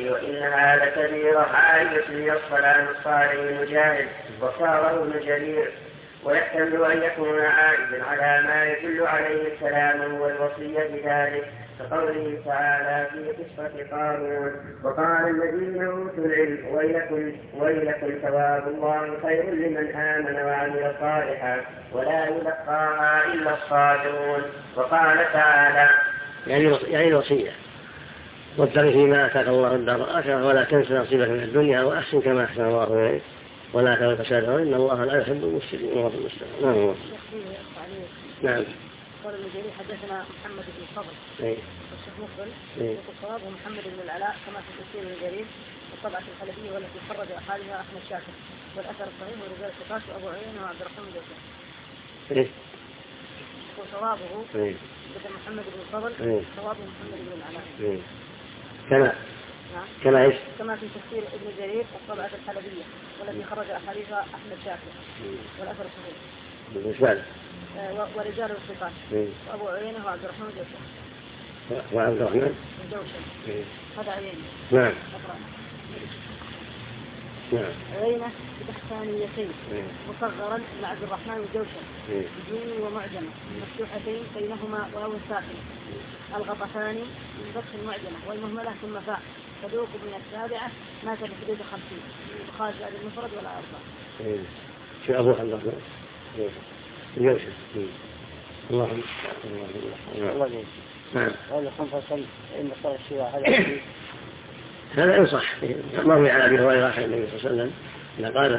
قوله وإنها لكبيرة عائشة يصفل الصالح المجاهد وصاره ابن جرير. ويحتمل أن يكون عائدا على ما يدل عليه الكلام والوصية بذلك كقوله تعالى في قصة قارون وقال الذين أوتوا العلم ويلكم ثواب الله خير لمن آمن وعمل صالحا ولا يلقاها إلا الصابرون. وقال تعالى يعني الوصية وابتغ فيما آتاك الله الدار الآخرة ولا تنس نصيبك من الدنيا وأحسن كما أحسن الله إليك ولا تبغ فسادا إن الله لا يحب المفسدين. نعم. قال الجرير حدثنا محمد بن الفضل والشيخ مقبل والصواب ومحمد بن العلاء كما في تفسير الجرير والطبعة الحلبية والتي خرج أحادها أحمد شاكر والأثر الصحيح ورجال الثقات وأبو عيينة وعبد الرحمن جوزة. وصوابه بدل محمد بن الفضل صوابه محمد بن العلاء كما في تفسير ابن جرير والطبعة الحلبية والتي خرج أحادها أحمد شاكر والأثر الصحيح ورجال الثقات وأبو عيينة وعبد الرحمن جوشة هذا عيينة. نعم. عيينة بتحتانيتين مصغرا مع عبد الرحمن وجوشة بدون ومعجمة مفتوحتين بينهما واو ساكنة الغطفان بفتح المعجمة والمهملة ثم فاء صدوق من السابعة مات في حدود 50 وخارج بعد المفرد ولا أربعة. شو أبو عبد الرحمن جوشة. اللهم نعم. هذا ينصح مروي عن أبي هريرة عن النبي صلى الله عليه وسلم أنه قال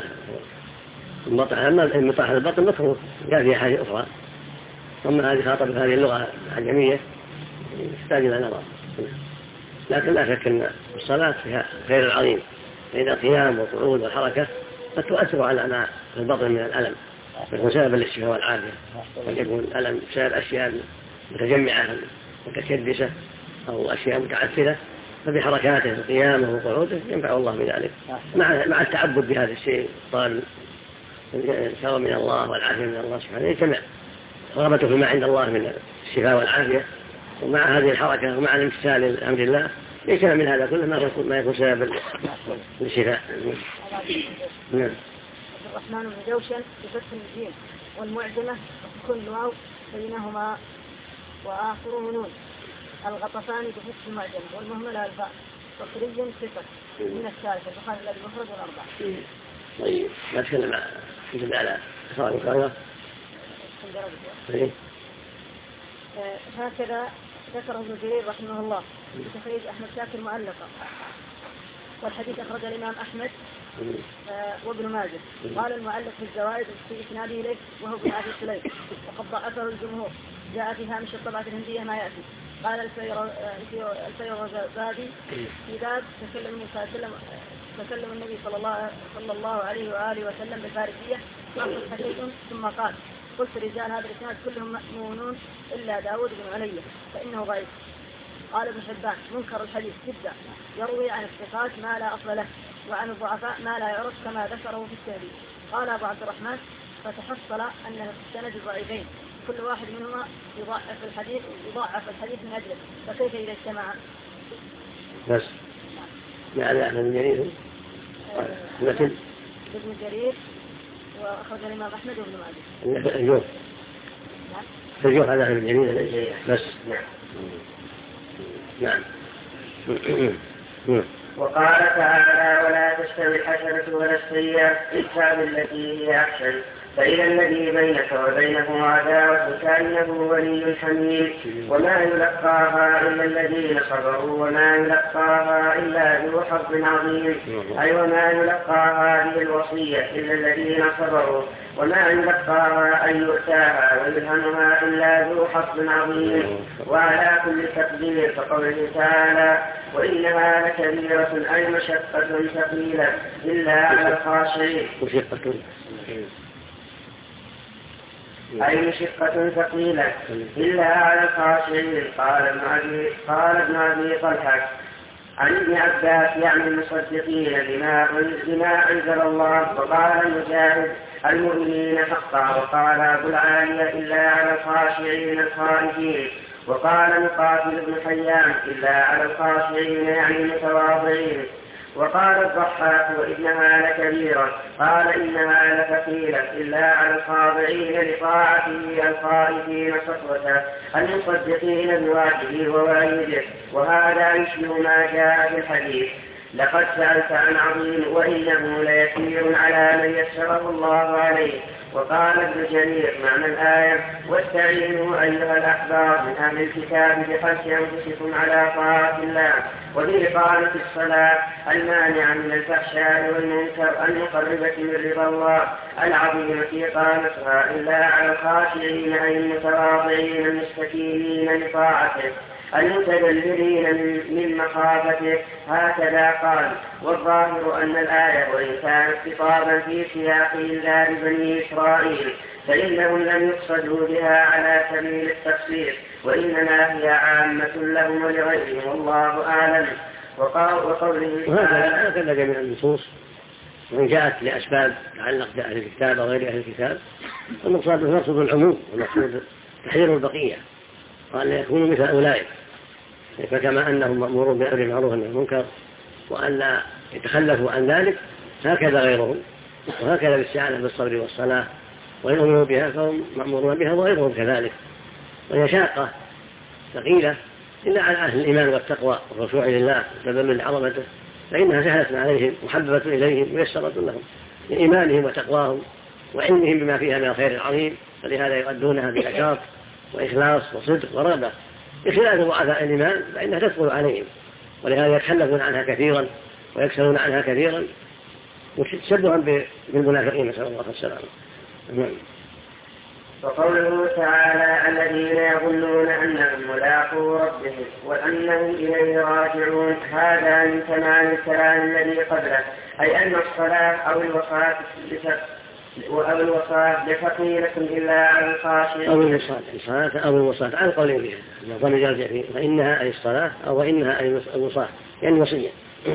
المطاح البطن مكروه جاء في حاجة أخرى ثم هذه خاطب هذه اللغة العجمية يحتاج إلى نظر لكن لا شك أن الصلاة فيها خير العظيم فإذا قيام وقعود والحركة قد تؤثر على ما في البطن من الألم يكون سببا للشفاء والعافية قد يكون الألم بسبب أشياء متجمعة متكدسة أو أشياء متعثرة فبحركاته وقيامه وقعوده ينفع الله بذلك مع التعبد بهذا الشيء طال الثواب من الله والعافية من الله سبحانه يجتمع رغبته فيما عند الله من الشفاء والعافية ومع هذه الحركة ومع الامتثال لأمر الله يجتمع من هذا كله ما يكون سبب للشفاء. نعم. الرحمن بن جوشن بفتح الجيم والمعجمة كل واو بينهما وآخره نون الغطفان بفتح المعجمة والمهملة الفاء وقري صفر من الثالثة بخارج المفرد والأربعة. طيب ما تكلم على إخراج القرية. هكذا ذكره ابن جرير رحمه الله بتخريج أحمد شاكر معلقا والحديث أخرج الإمام أحمد وابن ماجه. قال المعلق في الزوائد في إسناده إليه وهو ابن أبي سليم وقد ضعفه الجمهور جاء في هامش الطبعة الهندية ما يأتي. قال الفيروزابادي في باب تكلم النبي صلى الله عليه وآله وسلم بالفارسية حديث ثم قال قلت رجال هذا الإسناد كلهم مأمونون إلا داود بن علي فإنه ضعيف. قال ابن حبان منكر الحديث جدا يروي عن الثقات ما لا أصل له وعن الضعفاء ما لا يعرف كما ذكره في التهذيب. قال أبو عبد الرحمن فتحصل أن السند ضعيفين كل واحد منهما يضاعف الحديث من أجله فكيف إذا اجتمعا؟ بس يعني أحمد بن جرير مثل ابن جرير وأخرج الإمام أحمد وابن ماجه الجوف هذا ابن جرير بس. نعم. وقال تعالى ولا تستوي الحسنة ولا السيئة ادفع بالتي هي أحسن فإذا الذي بينك وبينه عداوة كأنه ولي حميم وما يلقاها إلا الذين صبروا وما يلقاها إلا ذو حظ عظيم أي وما يلقاها هذه الوصية إلا الذين صبروا وما يلقاها أن يؤتاها ويلهمها إلا ذو حظ عظيم. وعلى كل تقدير كقوله تعالى وإنها لكبيرة أي مشقة ثقيلة إلا على الخاشعين أي مشقة ثقيلة إلا على الخاشعين. قال ابن أبي طلحة عن ابن عباس يعني المصدقين بما أنزل الله. وقال المجاهد المؤمنين حقا. وقال أبو العالية إلا على الخاشعين الخائفين. وقال مقاتل بن حيان إلا على الخاشعين يعني المتواضعين. وقال الضحاك وإنها لكبيرة قال إنها لثقيلة إلا على الخاضعين لطاعته الخائفين سطوته المصدقين بواجبه ووعيده. وهذا يشبه ما جاء في الحديث لقد سألت عن عظيم وإنه ليسير على من يسره الله عليه. وقال ابن جرير معنى الآية واستعينوا أيها الأحبار من أهل الكتاب بحث أنفسكم على طاعة الله وبإقامة الصلاة المانعة من الفحشاء والمنكر المقربة من رضا الله العظيمة إقامتها إلا على الخاشعين أي المتواضعين المستكينين لطاعته المتذللين من مخافته. هكذا قال. والظاهر أن الآية وإن كانت خطابا في سياق إنذار بني إسرائيل فإنهم لم يقصدوا بها على سبيل التفسير وإنما هي عامة لهم ولغيرهم والله أعلم. وقوله هكذا جميع النصوص وإن جاءت لأسباب تعلق بأهل الكتاب أو غير أهل الكتاب المقصود العموم والمقصود تحذير البقية قال يكونوا مثل أولئك. فكما أنهم مأمورون بأمر المعروف والنهي عن المنكر وأن لا يتخلفوا عن ذلك هكذا غيرهم. وهكذا بالاستعانة بالصبر والصلاة وإن أمروا بها فهم مأمورون بها وغيرهم كذلك. وهي شاقة ثقيلة إلا على أهل الإيمان والتقوى والرجوع لله وتذلل لعظمته فإنها سهلة عليهم محببة إليهم ويسرة لهم لإيمانهم وتقواهم وعلمهم بما فيها من الخير العظيم. فلهذا يؤدونها بنشاط وإخلاص وصدق ورغبة بخلاف ضعفاء الإيمان فإنها تثقل عليهم ولهذا يتخلفون عنها كثيرا ويكسرون عنها كثيرا وتشبها بالمنافقين نسأل الله السلامة. وقوله تعالى الذين يظنون أنهم ملاقو ربهم وأنهم إليه راجعون هذا من تمام الكلام الذي قبله أي أن الصلاة أو الوصاة لثقيلة إلا على الخاشعين أو الوصاة على القولين بها نظام يرجع فيه فإنها أي الصلاة أو إنها أي الوصاة يعني وصية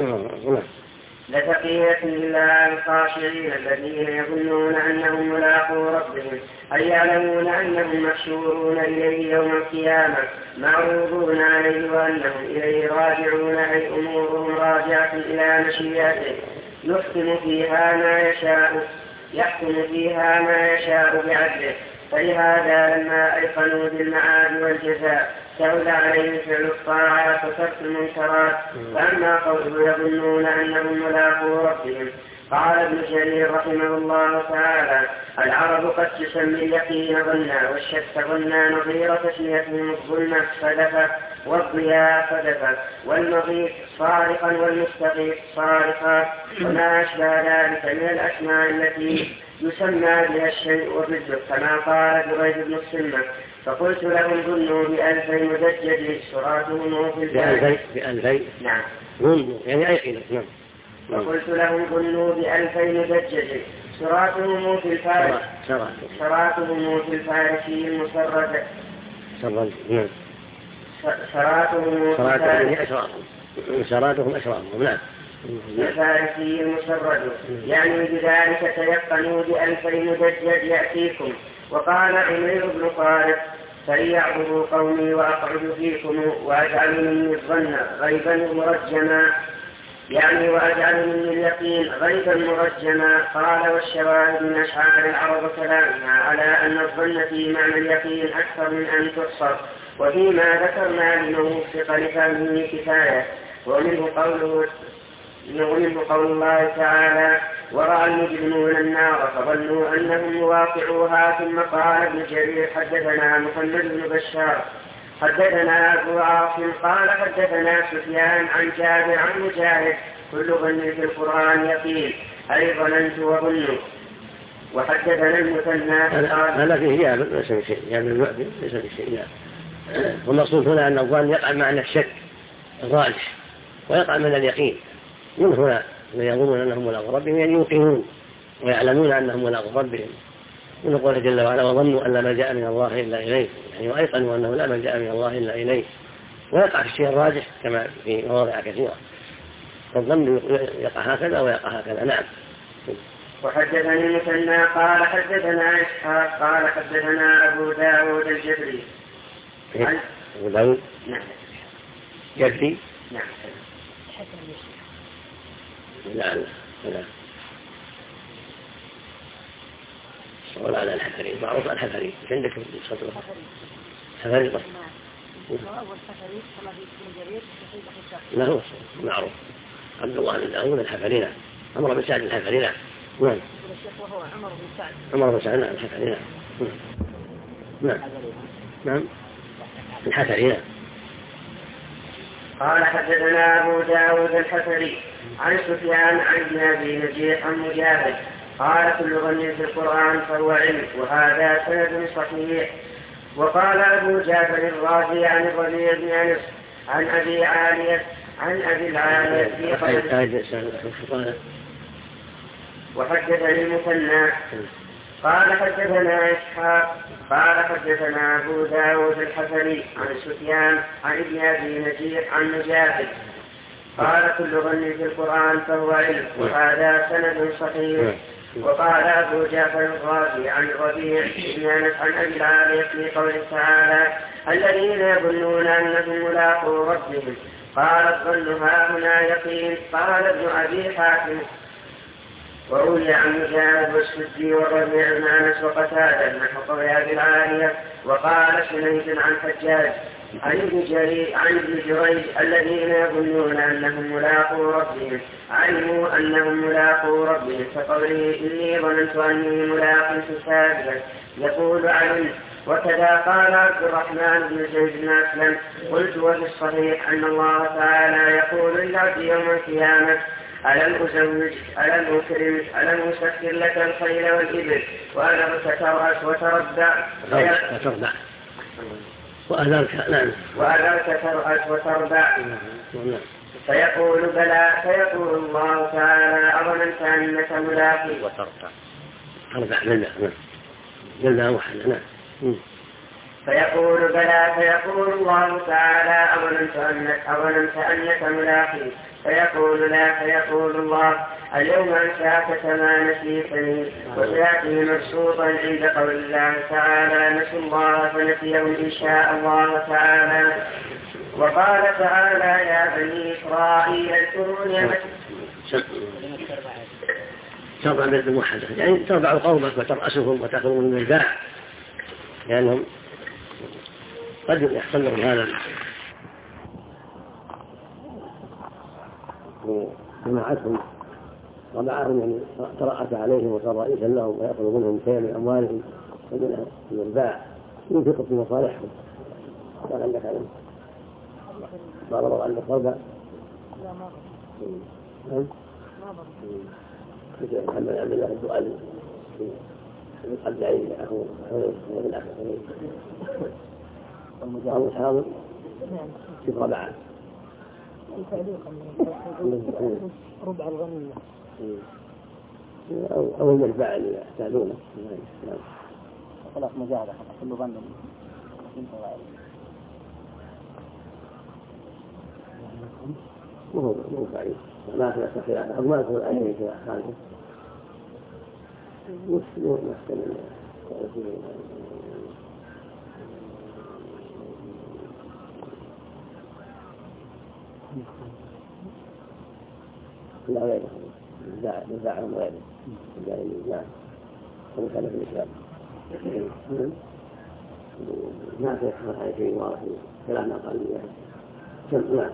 لثقيلة إلا على الخاشعين الذين يظنون أنهم ملاقو ربهم أي يعلمون أنهم محشورون إليه يوم القيامة معروضون عليه وأنهم إليه راجعون أي أمورهم راجعة إلى مشيئته يحكم فيها ما يشاء بعدله. فلهذا لما أيقنوا بالمعاد والجزاء سهل عليهم فعل الطاعات وترك المنكرات. فأما قوله يظنون أنهم ملاقو ربهم قال ابن جرير رحمه الله تعالى العرب قد تسمي اليقين ظنا والشك ظنا نظير تسميتهم الظلمة فدفة والضياء فدفة والمغيث صارخا والمستغيث صارخا وما أشبه ذلك من الأسماء التي يسمى بها الشيء وبالذات كما قال بريد بن السلمة فقلت لهم ظنوا ب2000 مدجج سراتهم في الفارس نعم يعني أيقنة نعم. فقلت لهم ظنوا ب2000 مدجج سراتهم في الفارس سراتهم في الفارسي المسرد سراتهم أشرارهم نعم الفارسي المسرد يعني بذلك تيقنوا ب2000 مدجج يأتيكم. وقال عمير بن طارق فليعبدوا قومي وأقعد فيكم وأجعل مني الظن غيبا مرجما يعني وأجعل مني اليقين غيبا مرجما. قال والشواهد من أشعار العرب كلامها على أن الظن في معنى اليقين أكثر من أن تحصر وفيما ذكرنا لمن وفق لفهمه كفاية. ومنه قول الله تعالى ورأى المجرمون النار فظنوا أنهم مواقعوها. ثم قال ابن جرير حدثنا محمد بن بشار حدثنا أبو عاصم قال حدثنا سفيان عن جابر عن مجاهد كل ظن في القرآن يقين أي ظننت وظنوا. وحدثنا المثنى هذا فيه جابر ليس بشيء جابر المعدي ليس بشيء والمقصود هنا أن الظن يقع معنى الشك الراجح ويقع من اليقين. من هنا يظنون أنهم ملاقو ربهم يعني يوقنون ويعلمون أنهم ملاقو ربهم. من قوله جل وعلا وظنوا أن لا ملجأ من الله إلا إليه يعني وأيقنوا أنه لا ملجأ من الله إلا إليه. ويقع في الشيء الراجح كما في مواضع كثيرة فالظن يقع هكذا ويقع هكذا. نعم. وحدثني المثنى قال حدثنا إسحاق قال حدثنا أبو داود الجبري ولو نعم يكفي. نعم لا ولا على الحفري معروف الحفري مش عندك صدر حفري بس لا هو معروف عبد الله بن داود الحفري عمر بن سعد الحفري نعم وهو عمر بن سعد الحفري نعم الحفري قال حدثنا أبو داود الحفري عن سفيان عن ابن أبي نجيح عن مجاهد قال كل ظن في القرآن فهو علم وهذا سند صحيح. وقال أبو جعفر الرازي عن الربيع بن أنس عن أبي العالية في قوله وحدثني المثنى قال حدثنا إسحاق قال حدثنا أبو داود الحفري عن سفيان عن ابن أبي نجيح عن مجاهد قال كل ظن في القرآن فهو علم وهذا سند صحيح. وقال أبو جعفر الرازي عن الربيع بن أنس عن أبي العالية في قوله تعالى الذين يظنون أنهم ملاقو ربهم قال الظن هاهنا يقين. قال ابن أبي حاتم وروي عن مجاهد والسدي والربيع بن أنس وقتادة نحو قول أبي العالية. وقال سنيد عن حجاج عن ابن جريج الذين يظنون أنهم ملاقو ربهم علموا أنهم ملاقو ربهم كقوله إني ظننت أني ملاق حسابيه يقول علم. وكذا قال عبد الرحمن بن زيد بن أسلم قلت وفي الصحيح أن الله تعالى يقول للعبد يوم القيامة ألم أزوج ألم أكرمك ألم أسخر لك الخيل والإبل وأذرك ترأس وتربع وأذرك ترأس وتربع فيقول بلى فيقول الله تعالى أظننت أنك ملاقي فيقول بلى فيقول الله تعالى أظننت أنك ملاقي فيقول لا فيقول الله اليوم أنساك كما نسيتني. وسيأتي مبسوطا عند قول الله تعالى نسوا الله فنسيهم إن شاء الله تعالى. وقال تعالى يا بني إسرائيل اذكروا نعمتي تربع بالموحدة يعني تربع قومك وترأسهم وتأخذهم من الباع لأنهم قد يحصل لهم هذا جماعتهم ربعهم يعني ترأس عليهم وصار رئيسا لهم ويأخذ منهم شيئا من أموالهم ومن الباع ينفق في مصالحهم. قال عندك علم قال الله عندك ربع محمد عبد الله الدؤلي قد عين أخوه من الأخ المجاهد حاضر في ربعه ربع الغنيمة أو المربع اللي يحتاجونه خلاص مجاهدة كل ظن مو بعيد ما في خلاف ما يكون أي خلاف خالص مسلم لا غيره نزاعهم غيره نعم ومكان في الإسلام ما في يحفظ على شيء واضح كلام قال نعم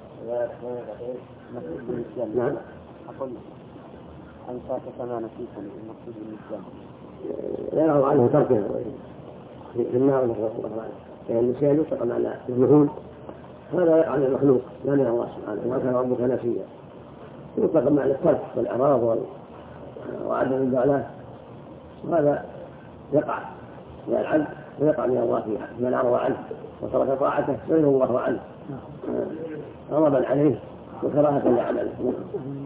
نعم أقول أنساك كما نسيتني المقصود بالإسلام يرى عنه تركه في النار نسأل الله عنه يعني النسيان يطلق على الذهول هذا على المخلوق لا من الله سبحانه وما كان ربك نسيا يطلق معنى الترك والإعراض وعدم البلاء وهذا يقع من العبد ويقع من الله فيها من أعرض عنه وترك طاعته سلم الله عنه غضبا عليه وكراهة لعمله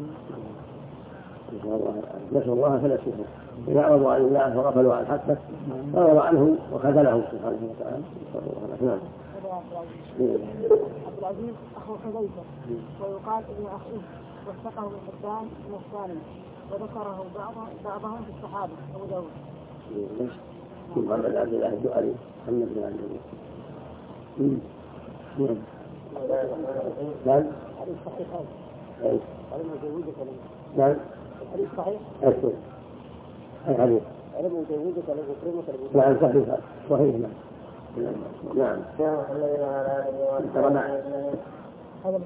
نسوا الله فنسوه إذا أعرضوا عن الله وغفلوا عن حقه غضب عنه وخذلهم سبحانه وتعالى. نعم. عبد العزيز أخو حذيفة ويقال ابن أخيه وثقه ابن حبان الثاني وذكره بعضهم في الصحابة أبو داود. محمد عبد الله الدؤلي محمد بن عبد الله نعم. نعم. الحديث صحيح؟ أكثر. الحديث. علم جوزك له كريمة نعم صحيح صحيح. نعم. نعم. هذا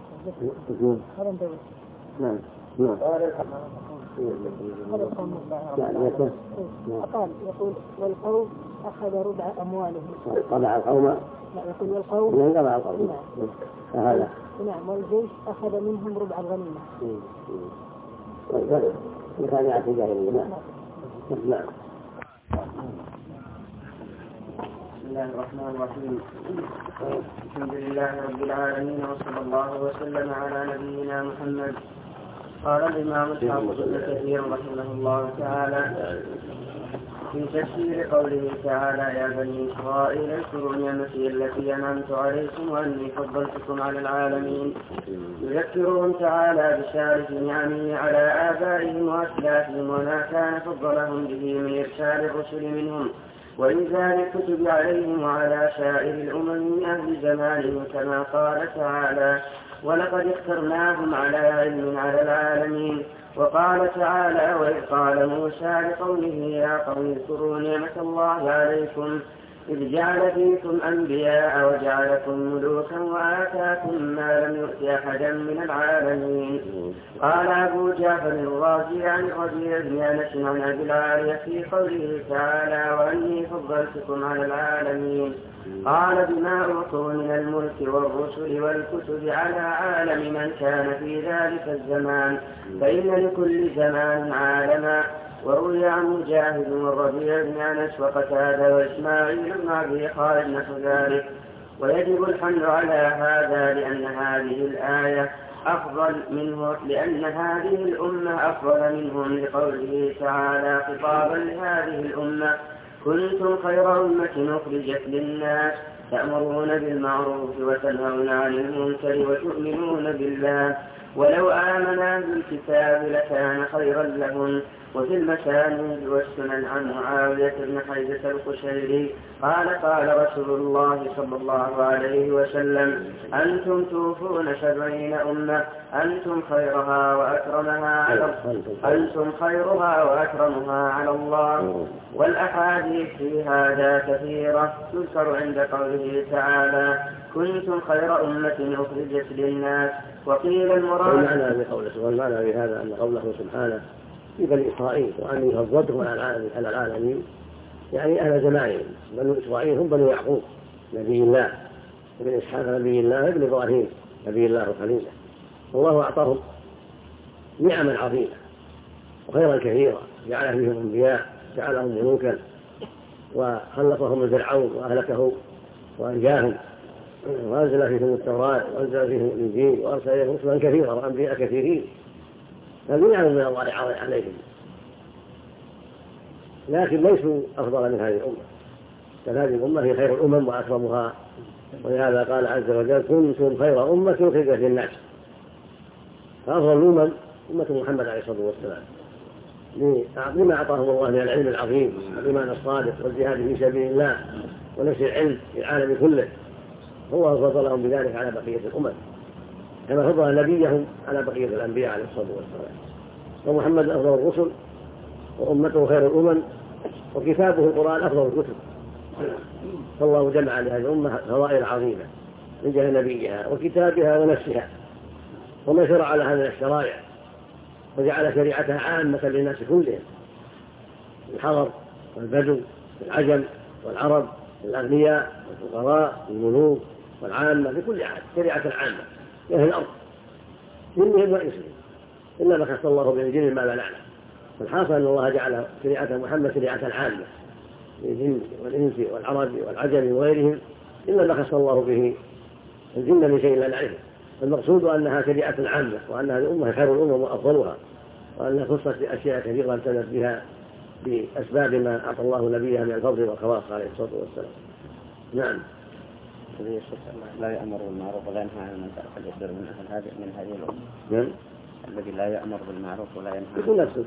نعم. نعم. هذا القوم قال يقول والقوم أخذ ربع أموالهم. طبع القوم. لا يقول والقوم. من طبع القوم. هذا. نعم والجيش أخذ منهم ربع الغنيمة. كان يعطي جاهلية. نعم. نعم. بسم الله الرحمن الرحيم. الحمد لله رب العالمين وصلى الله وسلم على نبينا محمد. قال الإمام الحافظ ابن كثير رحمه الله تعالى في تفسير قوله تعالى يا بني إسرائيل اذكروا نعمتي التي أنعمت عليكم وأني فضلتكم على العالمين، يذكرهم تعالى بشارة نعمه على آبائهم وأسلافهم وما كان فضلهم به من إرسال الرسل منهم وإنزال الكتب عليهم وعلى سائر الأمم من أهل زمانهم كما قال تعالى ولقد اخترناهم على علم على العالمين. وقال تعالى وإذ قال موسى لقومه يا قوم اذكروا نعمة الله عليكم إذ جعل فيكم أنبياء وجعلكم ملوكا وآتاكم ما لم يؤت أحدا من العالمين. قال أبو جعفر الرازي عن ربيع بن أنس عن أبي العالية في قوله تعالى وأني فضلتكم على العالمين قال بما أعطوا من الملك والرسل والكتب على عالم من كان في ذلك الزمان فإن لكل زمان عالما. وروي عن مجاهد والربيع بن أنس وقتادة وإسماعيل بن أبي خالد نحو ذلك. ويجب الحمل على هذا لأن هذه الآية أفضل منه لأن هذه الأمة أفضل منهم لقوله تعالى خطابا لهذه الأمة كنتم خير أمة أخرجت للناس تأمرون بالمعروف وتنهون عن المنكر وتؤمنون بالله ولو آمنا بالكتاب لكان خيرا لهم. وفي المسانيد والسنن عن معاوية بن حيدة القشيري قال قال رسول الله صلى الله عليه وسلم أنتم توفون 70 أمة أنتم خيرها وأكرمها على الله. والأحاديث في هذا كثيرة تذكر عند قوله تعالى كنتم خير أمة أخرجت للناس. وقيل المراد والمعنى بهذا أن قوله سبحانه في بني إسرائيل وأني فضلتهم على العالمين يعني أهل زمانهم. بنو إسرائيل هم بنو يعقوب نبي الله ابن إسحاق نبي الله ابن إبراهيم نبي الله وخليله. والله أعطاهم نعما عظيمة وخيرا كثيرا جعل فيهم أنبياء جعلهم ملوكا وخلقهم من فرعون وأهلكه وأنجاهم وأنزل فيهم التوراة وأنزل فيهم الإنجيل وأرسل إليهم رسلا كثيرا وأنبياء كثيرين هذه نعم من الله عليهم لكن ليسوا أفضل من هذه الأمة بل هذه الأمة هي خير الأمم وأكرمها. ولهذا قال عز وجل كنتم خير أمة أخرجت للناس. فأفضل الأمم أمة محمد عليه الصلاة والسلام لما أعطاهم الله من العلم العظيم والإيمان الصادق والجهاد في سبيل الله ونشر العلم في العالم كله. هو فضلهم بذلك على بقية الأمم كما فضل نبيهم على بقية الأنبياء عليه الصلاة والسلام. ومحمد أفضل الرسل وأمته خير الأمم وكتابه القرآن أفضل الكتب. فالله جمع لهذه الأمة فضائل عظيمة من جهة نبيها وكتابها ونفسها وما شرع لها من الشرائع وجعل شريعتها عامة للناس كلهم الحضر والبدو والعجم والعرب والأغنياء والفقراء والملوك والعامة لكل عام شريعة عامة لأهل الأرض جنهم وإنسهم إلا ما خص الله بالجن ما لا نعلم. فالحاصل أن الله جعل شريعة محمد شريعة عامة للجن والإنس والعرب والعجم وغيرهم إلا ما خص الله به الجن بشيء لا نعرفه. المقصود أنها شريعة عامة وأنها الأمة خير الأمم وأفضلها وأنها خصت بأشياء كثيرة امتنت بها بأسباب ما أعطى الله نبيها من الفضل والخواص عليه الصلاة والسلام. نعم. لا يأمر بالمعروف ولا ينهى عن المنكر فليصير من هذه الأمة. نعم. الذي لا يأمر بالمعروف ولا ينهى يكون نفسه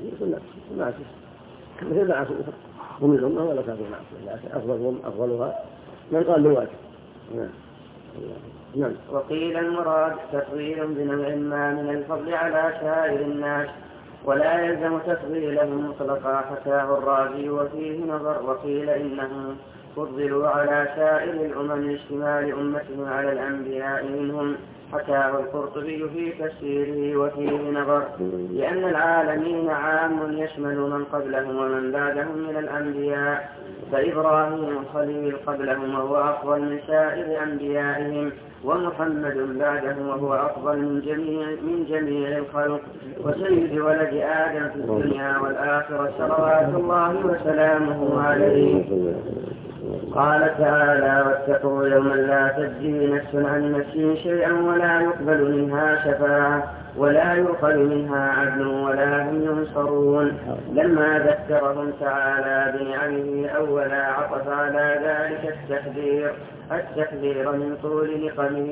مثل معصية هم الأمة ولا كانوا معصية لكن أفضلها من قال بالواجب. نعم. وقيل المراد تفضيل بنوع ما من الفضل على سائر الناس ولا يلزم تفضيلهم مطلقا، حكاه الرازي وفيه نظر. وقيل إنهم فضلوا على سائر الأمم لاشتمال أمتهم على الأنبياء منهم، حكاه القرطبي في تفسيره وفيه نظر، لأن العالمين عام يشمل من قبلهم ومن بعدهم من الأنبياء، فإبراهيم الخليل قبلهم وهو أفضل من سائر أنبيائهم، ومحمد بعدهم وهو أفضل من جميع الخلق، وسيد ولد آدم في الدنيا والآخرة صلوات الله وسلامه عليه. قال تعالى: واتقوا يوما لا تجزي نفس عن نفس شيئا ولا يقبل منها شفاعة ولا يؤخذ منها عدل ولا هم ينصرون. لما ذكرهم تعالى بنعمه أولا عطف على ذلك التحذير من طول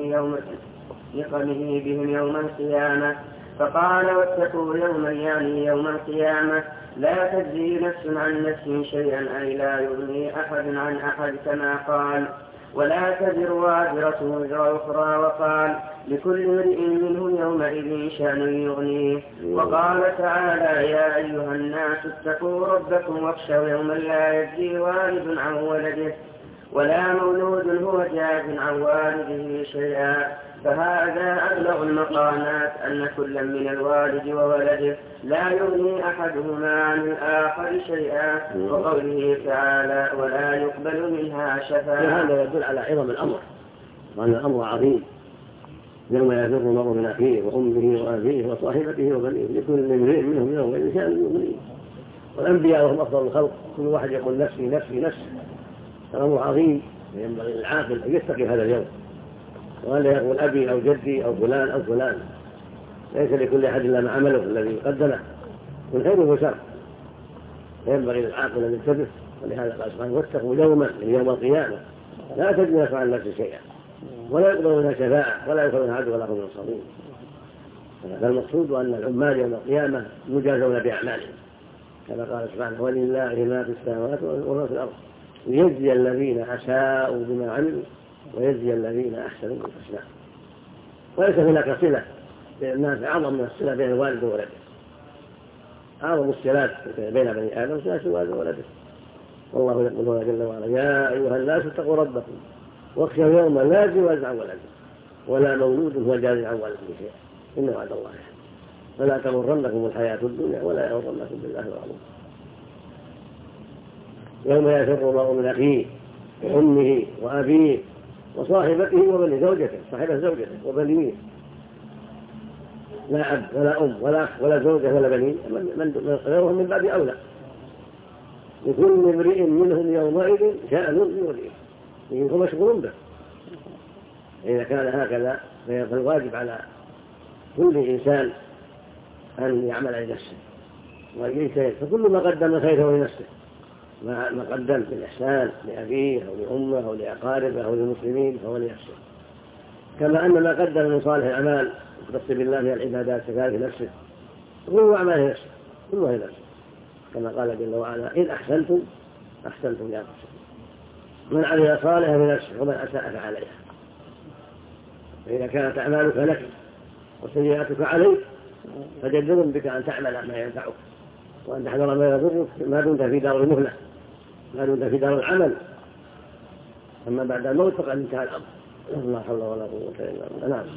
نقمه بهم يوم القيامة، فقال: واتقوا يوما يعني يوم القيامة لا تجزي نفس عن نفس شيئا أي لا يغني أحد عن أحد، كما قال: ولا تزر وازرة وزر أخرى، وقال: لكل امرئ منهم يومئذ شأن يغنيه. وقال تعالى: يا أيها الناس اتقوا ربكم واخشوا يوما لا يجزي والد عن ولده ولا مولود هو جاز عن والده شيئا، فهذا أبلغ المقامات أن كل من الوالد وولده لا يغني أحدهما عن الآخر شيئا. وقوله تعالى: ولا يقبل منها شفاعة، هذا يدل على عظم الأمر وأن الأمر عظيم، يوم يفر المرء من أخيه وأمه وأبيه وصاحبته وبنيه لكل امرئ منهم يومئذ شأن يغنيه. والأنبياء وهم أفضل الخلق كل واحد يقول نفسي نفسي نفسي، الأمر عظيم، ينبغي للعاقل أن يتقي هذا اليوم، وأن يقول أبي أو جدي أو فلان أو فلان، ليس لكل أحد إلا ما عمله الذي قدمه من خير وشر، ينبغي للعاقل أن ينتبه. ولهذا قال سبحانه: واتقوا يوما من يوم القيامة لا تجزي نفس عن نفس شيئا ولا يقبل منها شفاعة ولا يؤخذ منها عدل ولا هم ينصرون. فالمقصود أن العمال يوم القيامة مجازون بأعمالهم، كما قال سبحانه: ولله ما في السماوات وما في الأرض ليجزي الذين أساءوا بما عملوا ويجزي الذين أحسنوا بالحسنى. وليس هناك صلة بين الناس أعظم من الصلة بين الوالد وولده. أعظم الصلات بين بني آدم صلة الوالد وولده. والله يقول جل وعلا: يا أيها الناس اتقوا ربكم واخشوا يوما لا يجزي والد عن ولده ولا مولود هو جاز عن والده شيئا إن وعد الله حق فلا تغرنكم الحياة الدنيا ولا يغرنكم بالله الغرور. يوم يفر المرء من أخيه وأمه وأبيه وصاحبته وبنيه، زوجته صاحبة زوجته وبنيه، لا أب ولا أم ولا أخ ولا زوجة ولا بنين، من غيرهم من باب أولى. لكل امرئ منهم يومئذ شأن يغنيه، يكون مشغول به. إذا كان هكذا فالواجب على كل إنسان أن يعمل لنفسه ويجتهد، فكل ما قدم خيره لنفسه، ما قدم في الإحسان لأبيه أو لأمه أو لأقاربه أو للمسلمين فهو لنفسه، كما أن ما قدم من صالح الأعمال يختص بالله من العبادات كذلك نفسه، كل أعماله نفسه كلها نفسه، كما قال جل وعلا: إن أحسنتم أحسنتم لأنفسكم من عمل صالحا لنفسه ومن أساء فعليها. فإذا كانت أعمالك لك وسيئاتك عليك فجدر بك أن تعمل ما ينفعك وأن تحذر ما يضرك ما دمت في دار المهلة، ما دمت في دار العمل. أما بعد الموت فقد انتهى الأمر. لا حول ولا قوة إلا بالله. نعم.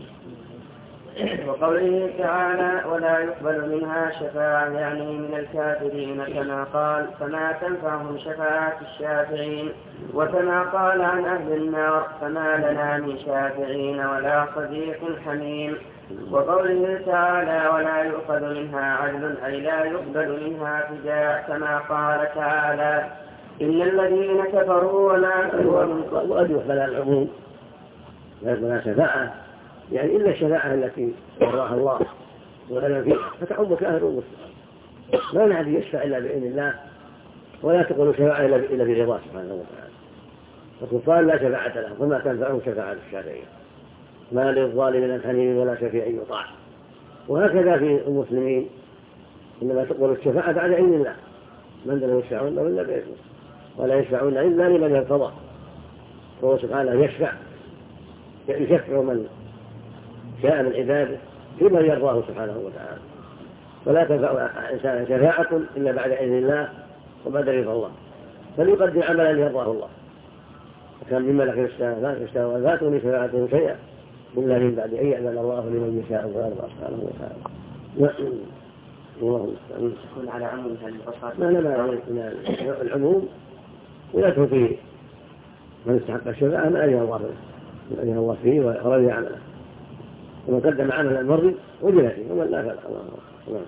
وقوله تعالى: ولا يقبل منها شفاعة يعني من الكافرين، كما قال: فما تنفعهم شفاعة الشافعين. وكما قال عن أهل النار: فما لنا من شافعين ولا صديق حميم. وقوله تعالى: ولا يؤخذ منها عدل أي لا يقبل منها فداء، كما قال تعالى: إن الذين كفروا وقد يقبل العموم لا يقبل شفاعة يعني إلا الشفاعة التي وراها الله وأنا فيها فتعم كافر ومسلم، ما نعد يشفع إلا بإذن الله، ولا تقول شفاعة إلا برضاه سبحانه وتعالى. الكفار لا شفاعة لهم فما تنفعهم شفاعة الشافعين، ما للظالمين من حميم ولا شفيع يطاع. وهكذا في المسلمين إنما تقبل الشفاعة بعد علم الله، من لا يشفعون إلا بإذنه ولا يشفعون إلا لمن ارتضى، فهو سبحانه يشفع يشفع من شاء من عباده فيما يرضاه سبحانه وتعالى، ولا تنفع إنسان شفاعة إلا بعد إذن الله وبعد رضا الله، فليقدم عملا يرضاه الله. وكان مما لك الشهوات من شفاعته شيئا إلا من بعد أن يأذن الله لمن يشاء ويرضى سبحانه وتعالى. الله يكون على عموم البصر. لا العموم ويدخل فيه من استحق الشفاعة من أجل الله فيه ورضي عمله، ومن قدم عملا المرضي وجل فيه ومن لا فلا.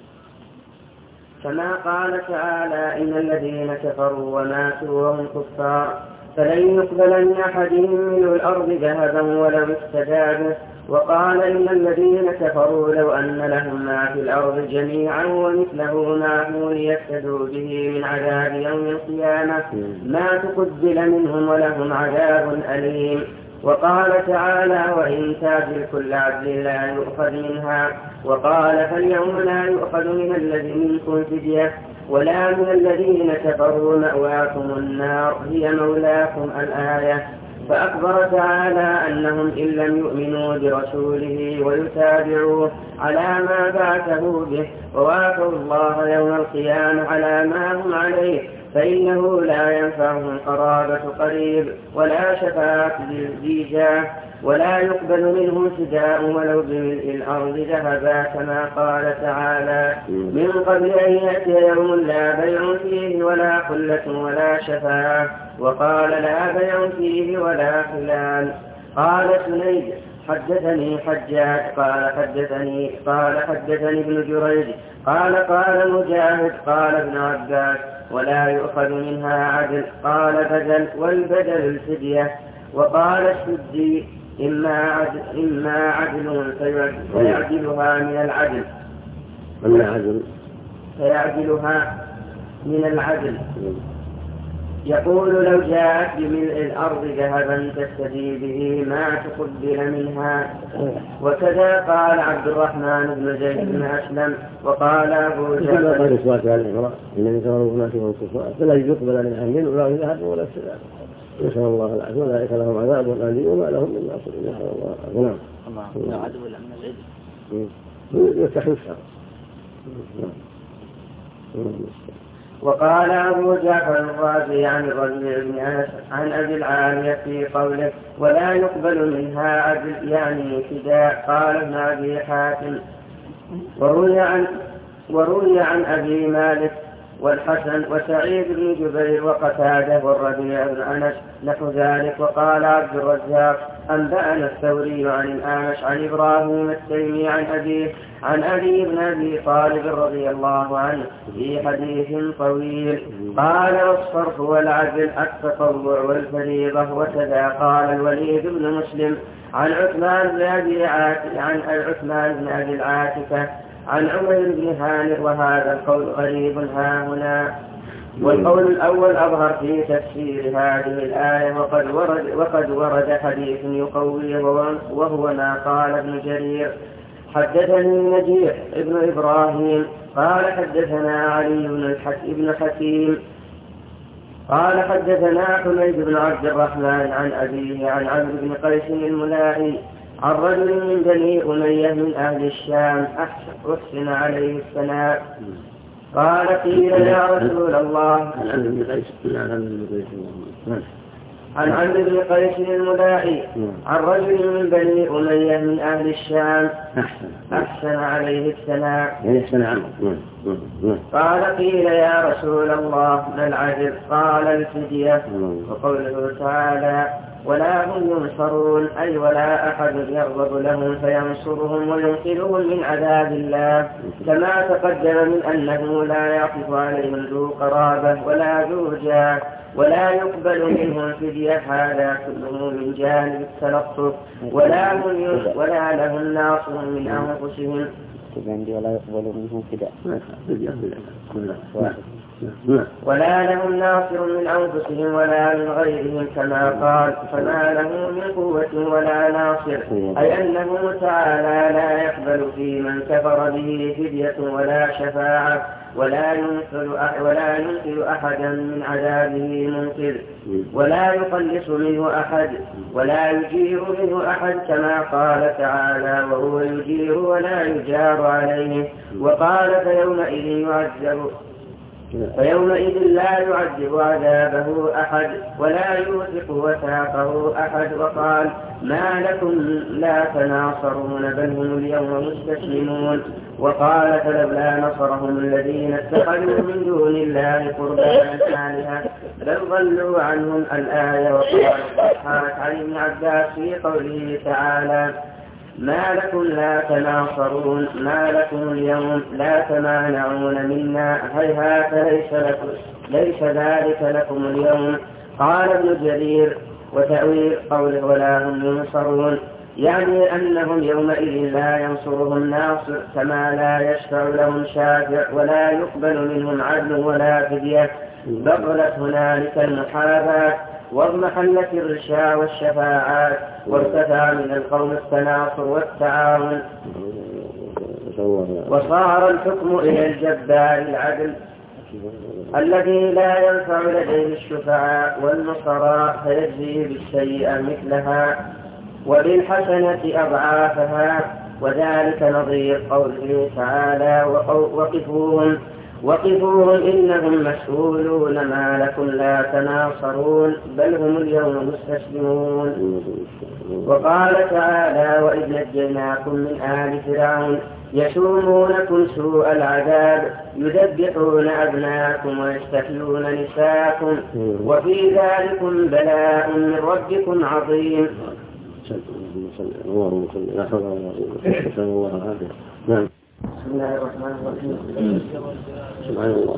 كما قال تعالى إن الذين كفروا وماتوا وهم كفار فلن يقبل من أحدهم ملء الأرض ذهبا ولو افتدى به. وقال إن الذين كفروا لو أن لهم ما في الأرض جميعا ومثله معه ليفتدوا به من عذاب يوم القيامة ما تقبل منهم ولهم عذاب أليم. وقال تعالى وإن تعدل كل عدل لا يؤخذ منها. وقال فاليوم لا يؤخذ من الذين منكم فدية ولا من الذين كفروا مأواكم النار هي مولاكم الآية. فأخبر تعالى أنهم إن لم يؤمنوا برسوله ويتابعوه على ما بعثه به ووافوا الله يوم القيامة على ما هم عليه فإنه لا ينفعهم قرابة قريب ولا شفاعة ذي جاه ولا يقبل منهم فداء ولو بملء الأرض ذهبا كما قال تعالى من قبل أن يأتي يوم لا بيع فيه ولا خلة ولا شفاعة. وقال لا بيع فيه ولا خلال. قال سنيد حدثني حجاج قال حدثني ابن جريج قال مجاهد قال ابن عباس ولا يؤخذ منها عدل قال بدل والبدل الفدية. وقال السدي إما عدل فيعدلها من العدل يقول لو جاءت بملء الأرض ذهبا تفتدي به ما تقبل منها. وكذا قال عبد الرحمن بن زيد بن أسلم. وقال أبو جعفر فلا يقبل من أهل ولا ذهب ولا سلام نسأل الله العافية أولئك لهم عذاب أليم وما لهم من ناصر نسأل الله العافية. نعم. عدو ولا من العدل يستحسها. وقال أبو جعفر الرازي عن الربيع بن أنس عن أبي العالية في قوله ولا يقبل منها عدل يعني فداء. قال ابن أبي حاتم وروي عن أبي مالك والحسن وسعيد بن جبير وقتادة والربيع بن أنس نحو ذلك. وقال عبد الرزاق أنبأنا الثوري عن الأعمش عن إبراهيم التيمي عن أبيه عن علي بن أبي طالب رضي الله عنه في حديث طويل قال والصرف والعدل التطوع والفريضة. وكذا قال الوليد بن مسلم عن عثمان بن أبي العاتكة عن عمر بن هانئ وهذا القول غريب ها هنا. والقول الأول أظهر في تفسير هذه الآية وقد ورد حديث يقويه وهو ما قال ابن جرير حدثني نجيح ابن إبراهيم قال حدثنا علي بن حكيم قال حدثنا حميد بن عبد الرحمن عن أبيه عن عمرو بن قيس الملاعي عن رجل من بني أمية من أهل الشام أحسن عليه الثناء قال قيل يا رسول الله عن عمرو بن قيس الملاعي عن رجل من بني أمية من أهل الشام أحسن عليه الثناء قال قيل يا رسول الله ما العدل؟ قال الفدية. وقوله تعالى ولا هم ينصرون أي ولا أحد يغضب لهم فينصرهم وينقذهم من عذاب الله كما تقدم من أنه لا يعطف عليهم ذو قرابة ولا ذو جاه ولا يقبل منهم فدية. هذا كله من جانب التلطف ولا لهم ناصر من أنفسهم عندي ولا يقبل منهم فداء. ولا لهم ناصر من أنفسهم ولا من غيرهم كما قال فما له من قوة ولا ناصر، أي أنه تعالى لا يقبل في من كفر به فدية ولا شفاعة ولا ينقذ أحدا من عذابه منقذ ولا يخلص منه أحد ولا يجير منه أحد كما قال تعالى وهو يجير ولا يجار عليه. وقال فيومئذ لا يعذب عذابه أحد ولا يوثق وثاقه أحد. وقال ما لكم لا تناصرون بل هم اليوم مستسلمون. وقال فلولا نصرهم الذين اتخذوا من دون الله قربانا آلهة بل ضلوا عنهم الآية. وقال الضحاك عن ابن عباس في قوله تعالى ما لكم لا تناصرون ما لكم اليوم لا تمانعون منا هيهات ليس ذلك لكم اليوم. قال ابن جرير وتأويل قوله ولا هم ينصرون يعني أنهم يومئذ لا ينصرهم ناصر كما لا يشفع لهم شافع ولا يقبل منهم عدل ولا فدية. بطلت هنالك المحاباة واضمحلت الرشا والشفاعات وارتفع من القوم التناصر والتعاون وصار الحكم إلى الجبار العدل الذي لا ينفع لديه الشفعاء والنصراء فيجزي بالسيئة مثلها وبالحسنة أضعافها. وذلك نظير قوله تعالى وقفوهم إنهم مسؤولون ما لكم لا تناصرون بل هم اليوم مستسلمون. وقال تعالى وإذ نجيناكم من آل فرعون يسومونكم سوء العذاب يذبحون أبناءكم ويستحيون نساءكم وفي ذلكم بلاء من ربكم عظيم. بسم الله الرحمن الرحيم. سبحان الله.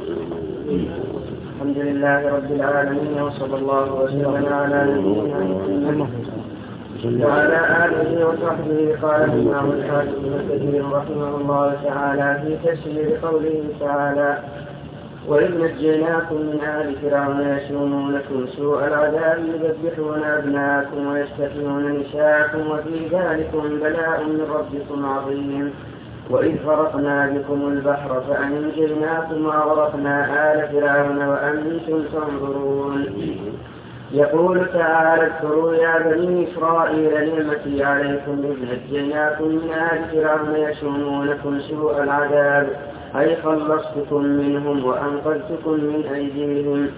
الحمد لله رب العالمين وصلى الله وسلم على نبينا محمد وعلى آله وصحبه. قال الإمام الحافظ ابن كثير رحمه الله تعالى في تفسير قوله تعالى وإذ نجيناكم من آل فرعون يسومونكم سوء العذاب يذبحون أبناءكم ويستحيون نساءكم وفي ذلكم بلاء من ربكم عظيم. وإذ فرقنا بكم البحر فأنجيناكم وأغرقنا آل فرعون وأنتم تنظرون. يقول تعالى اذكروا يا بني إسرائيل نعمتي عليكم إذ نجيناكم من آل فرعون يسومونكم سوء العذاب أي خلصتكم منهم وأنقذتكم من أيديهم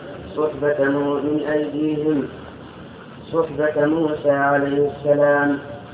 صحبة موسى عليه السلام.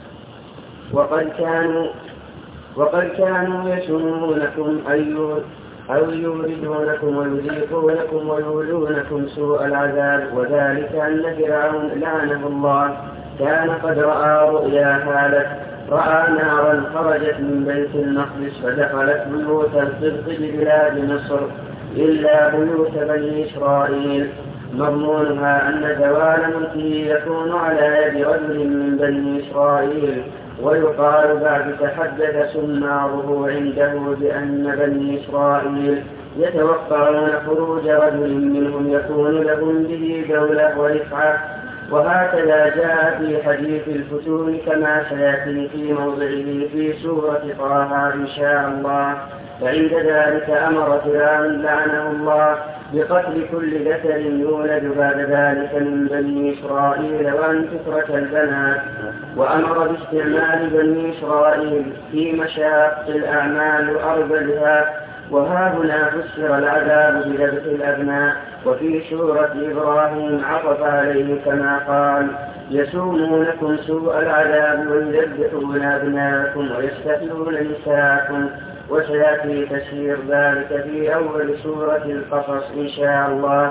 وقد كانوا يسومونكم أو يوردونكم ويذيقونكم ويولونكم سوء العذاب. وذلك أن فرعون لعنه الله كان قد رأى رؤيا هالت رأى نارا خرجت من بيت المقدس فدخلت بيوت الصدق ببلاد مصر إلا بيوت بني إسرائيل مضمونها أن زوال ملكه يكون على يد رجل من بني إسرائيل. ويقال بعد تحدث سماره عنده بأن بني إسرائيل يتوقعون خروج رجل منهم يكون لهم به دولة ورفعة. وهكذا جاء في حديث الفتون كما سيأتي في موضعه في سورة طه إن شاء الله. فعند ذلك أمر فرعون لعنه الله بقتل كل ذكر يولد بعد ذلك من بني إسرائيل وأن تترك البنات. وأمر باستعمال بني إسرائيل في مشاق الأعمال وأرذلها. وها هنا فسر العذاب بذبح الأبناء. وفي سورة إبراهيم عطف عليه كما قال يسومونكم سوء العذاب ويذبحون أبناءكم ويستحيون نساءكم. وسيأتي تفسير ذلك في أول سورة القصص إن شاء الله.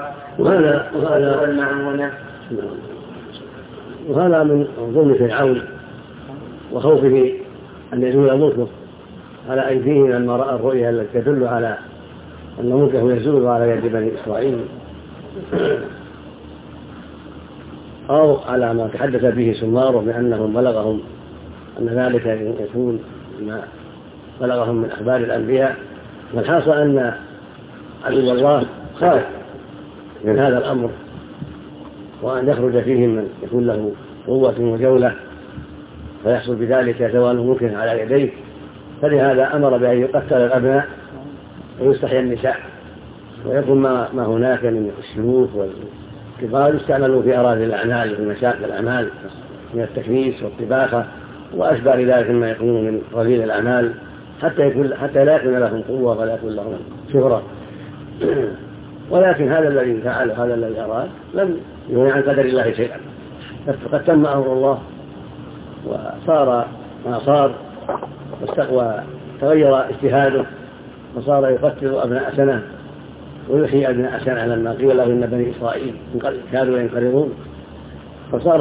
وهذا من ظلم فرعون وخوفه أن يزول ملكه على أيديهم لما رأى الرؤيا التي تدل على أن ملكه يزول على يد بني إسرائيل أو على ما تحدث به سماره بأنهم بلغهم أن ذلك يكون بلغهم من أخبار الأنبياء. والحاصل أن عدو الله خاف من هذا الأمر، وأن يخرج فيهم من يكون له قوة وجولة فيحصل بذلك زوال ممكن على يديه، فلهذا أمر بأن يقتل الأبناء ويستحيي النساء، ويكون ما هناك من الشيوخ والكبار يستعملوا في أراضي الأعمال وفي مشاكل الأعمال من التكنيس والطباخة وأشباه ذلك مما يكون من رذيل الأعمال، حتى لا يكون لهم قوة ولا يكون لهم شهرة. ولكن هذا الذي فعل هذا الذي أراد لم يغني عن قدر الله شيئا، فقد تم أمر الله وصار ما صار، وتغير اجتهاده وصار يقتل أبناء سنة ويحيي أبناء سنة لما قيل له إن بني إسرائيل كانوا ينقرضون، فصار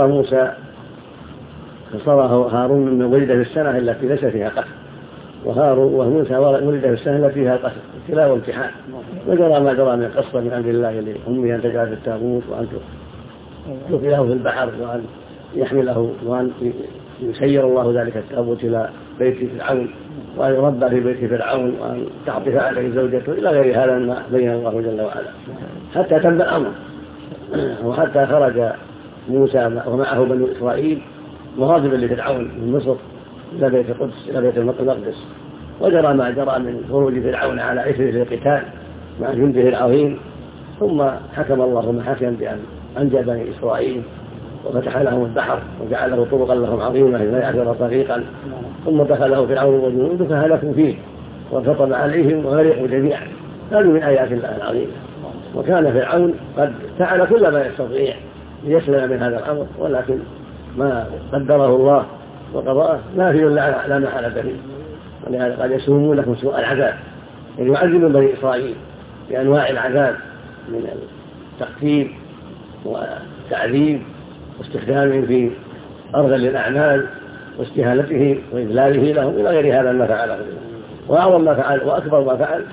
هارون من ولد في السنة التي ليس فيها قتل، وموسى ولد في السنة التي فيها قتل، ابتلاء وامتحان. وجرى ما جرى من القصة من أمر الله لأمه أن تجعل في التابوت وأن تلقيه في البحر وأن يحمله وأن يسير الله ذلك التابوت إلى بيت فرعون وأن يربى في بيت فرعون وأن تعطف عليه زوجته إلى غير هذا ما بين الله جل وعلا حتى تم الأمر، وحتى خرج موسى ومعه بنو إسرائيل مغاضبا لفرعون من مصر إلى بيت القدس إلى بيت المقدس. وجرى ما جرى من خروج فرعون على إثره للقتال مع جنده العظيم، ثم حكم الله ما حكم بأن أنجى بني إسرائيل وفتح لهم البحر وجعله طرقا لهم عظيمة لا يعبر طريقا، ثم دخله فرعون وجنوده فهلكوا فيه وانفطم عليهم وغرقوا جميعا. هذه من آيات الله العظيمة. وكان فرعون قد فعل كل ما يستطيع ليسلم من هذا الأمر، ولكن ما قدره الله وقضاه نافي لا محالة فيه. ولهذا قال يسومونكم سوء العذاب، يعني يعذب بني إسرائيل بأنواع العذاب من التقتيل والتعذيب واستخدامهم في أرذل الأعمال واستهانته وإذلاله لهم إلى غير هذا ما فعله. وأعظم ما فعل وأكبر ما فعل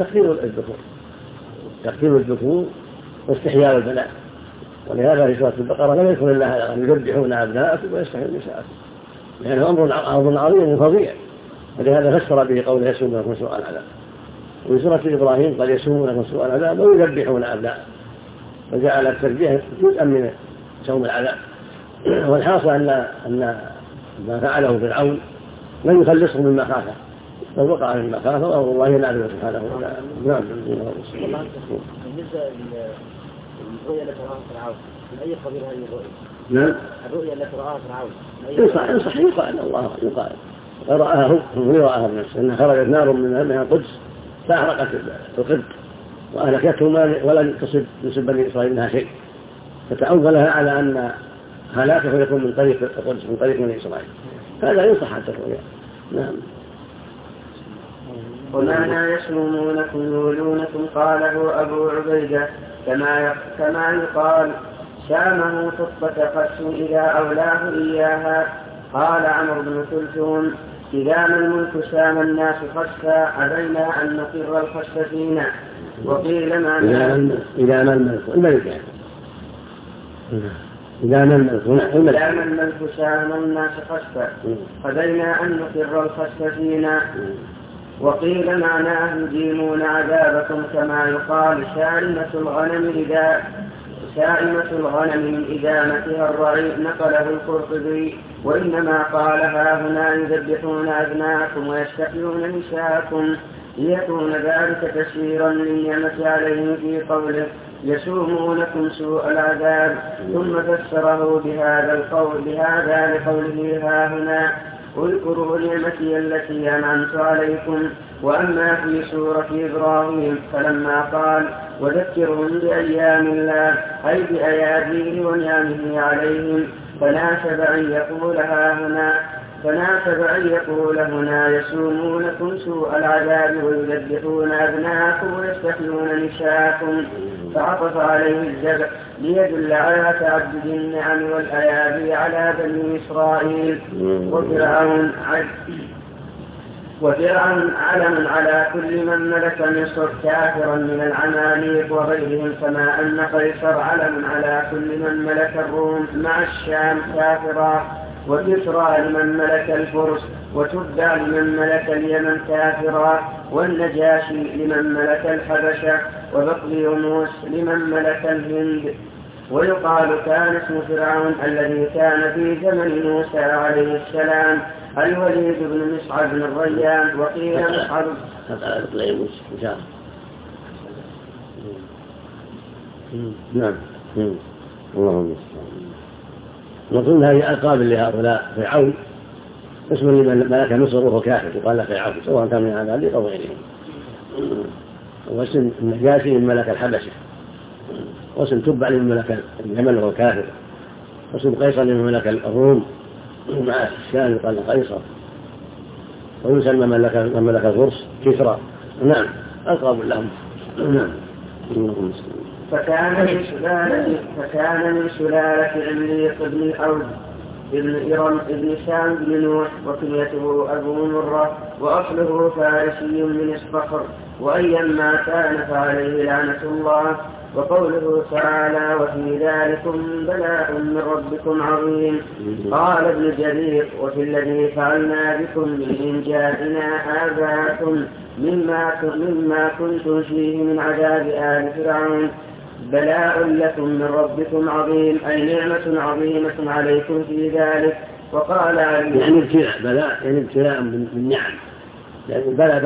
تقتيل الذكور واستحياء البنات. ولهذا في سورة البقرة لم يذكر الله أن يذبحون أبناءكم ويستحيون نساءكم، لأنه أمر عظيم وفظيع، ولهذا فسر به قوله يسومونكم سوء العذاب. وفي سورة إبراهيم قال يسومونكم سوء العذاب ويذبحون أبناءكم، وجعل التربية جزءا من سوم العذاب. والحاصل أن ما فعله فرعون لم يخلصه مما خافه، بل وقع مما خافه، وأمر الله نعلم سبحانه وتعالى. نعم. بالنسبة للرؤيا التي رآها فرعون من أي قبيل هذه الرؤيا؟ نعم. الرؤيا التي رآها فرعون ينصح يقال الله يقال رآه من رآها بنفسه أنها خرجت نار من القدس فأحرقت القبط وأهلكتهم ولم تصب بني إسرائيل منها شيء، فتأولها على أن هلاكه يكون من طريق القدس من طريق بني إسرائيل. هذا ينصح حتى الرؤيا. نعم. ومعنى يسومونكم يولونكم قاله أبو عبيدة كما يقال سامه خطبة قدس إذا أولاه إياها. قال عمرو بن كلثوم إذا ما الملك سام الناس خسفا أبينا أن نقر الخسفين. وقيل معنى إذا ما الملك سام الناس خسفا أبينا أن نقر الخسفين. وقيل معناه يديمون عذابكم كما يقال سائمة الغنم من إدامتها الرعي. نقله القرطبي. وإنما قالها هنا يذبحون أبناءكم ويستحيون نساءكم ليكون ذلك تسيرا للنعمة عليهم في قوله يسومونكم سوء العذاب. ثم فسره بهذا لقوله ها هنا اذكروا نعمتي التي أنعمت عليكم. وأما في سورة إبراهيم فلما قال وذكرهم بأيام الله أي بأياديه ونعمه عليهم فناسب أن يقول هنا يسومونكم سوء العذاب ويذبحون أبناءكم ويستحيون نساءكم، فعطف عليه الجبع ليدل على تعدد النعم والأيادي على بني إسرائيل. وفرعون علم على كل من ملك مصر كافرا من العماليق وغيرهم، كما أن قيصر علم على كل من ملك الروم مع الشام كافرا، وكسرى لمن ملك الفرس وتبع لمن ملك اليمن كافرا، والنجاشي لمن ملك الحبشة، وبطليموس لمن ملك الهند. ويقال كان اسم فرعون الذي كان في زمن موسى عليه السلام الوليد بن مصعب بن الريان، وقيل مصعب. نعم. اللهم نقول هذه ألقاب لهؤلاء. فرعون اسم لمن ملك مصر وهو كافر يقال له فرعون، سواء كان من عذاب أو غيرهم. واسم النجاشي من ملك الحبشة، واسم تبع لمن ملك اليمن وهو كافر، واسم قيصر لمن ملك الروم مع الشام يقال له قيصر، ويسمى من ملك الفرس كسرى. نعم ألقاب لهم. نعم. فكان من سلالة عمليق بن أود ابن إرم ابن سام بن نوح، وكنيته أبو مرة، وأصله فارسي من الصخر، وأيما كان فعليه لعنة الله. وقوله تعالى وفي ذلكم بلاء من ربكم عظيم. قال ابن جرير وفي الذي فعلنا بكم من جاءنا آباءكم مما كنتم فيه من عذاب آل فرعون بلاء لكم من ربكم عظيم، أي نعمة عظيمة عليكم في ذلك. وقال يعني ابتلاء، بلاء يعني ابتلاء بالنعم، يعني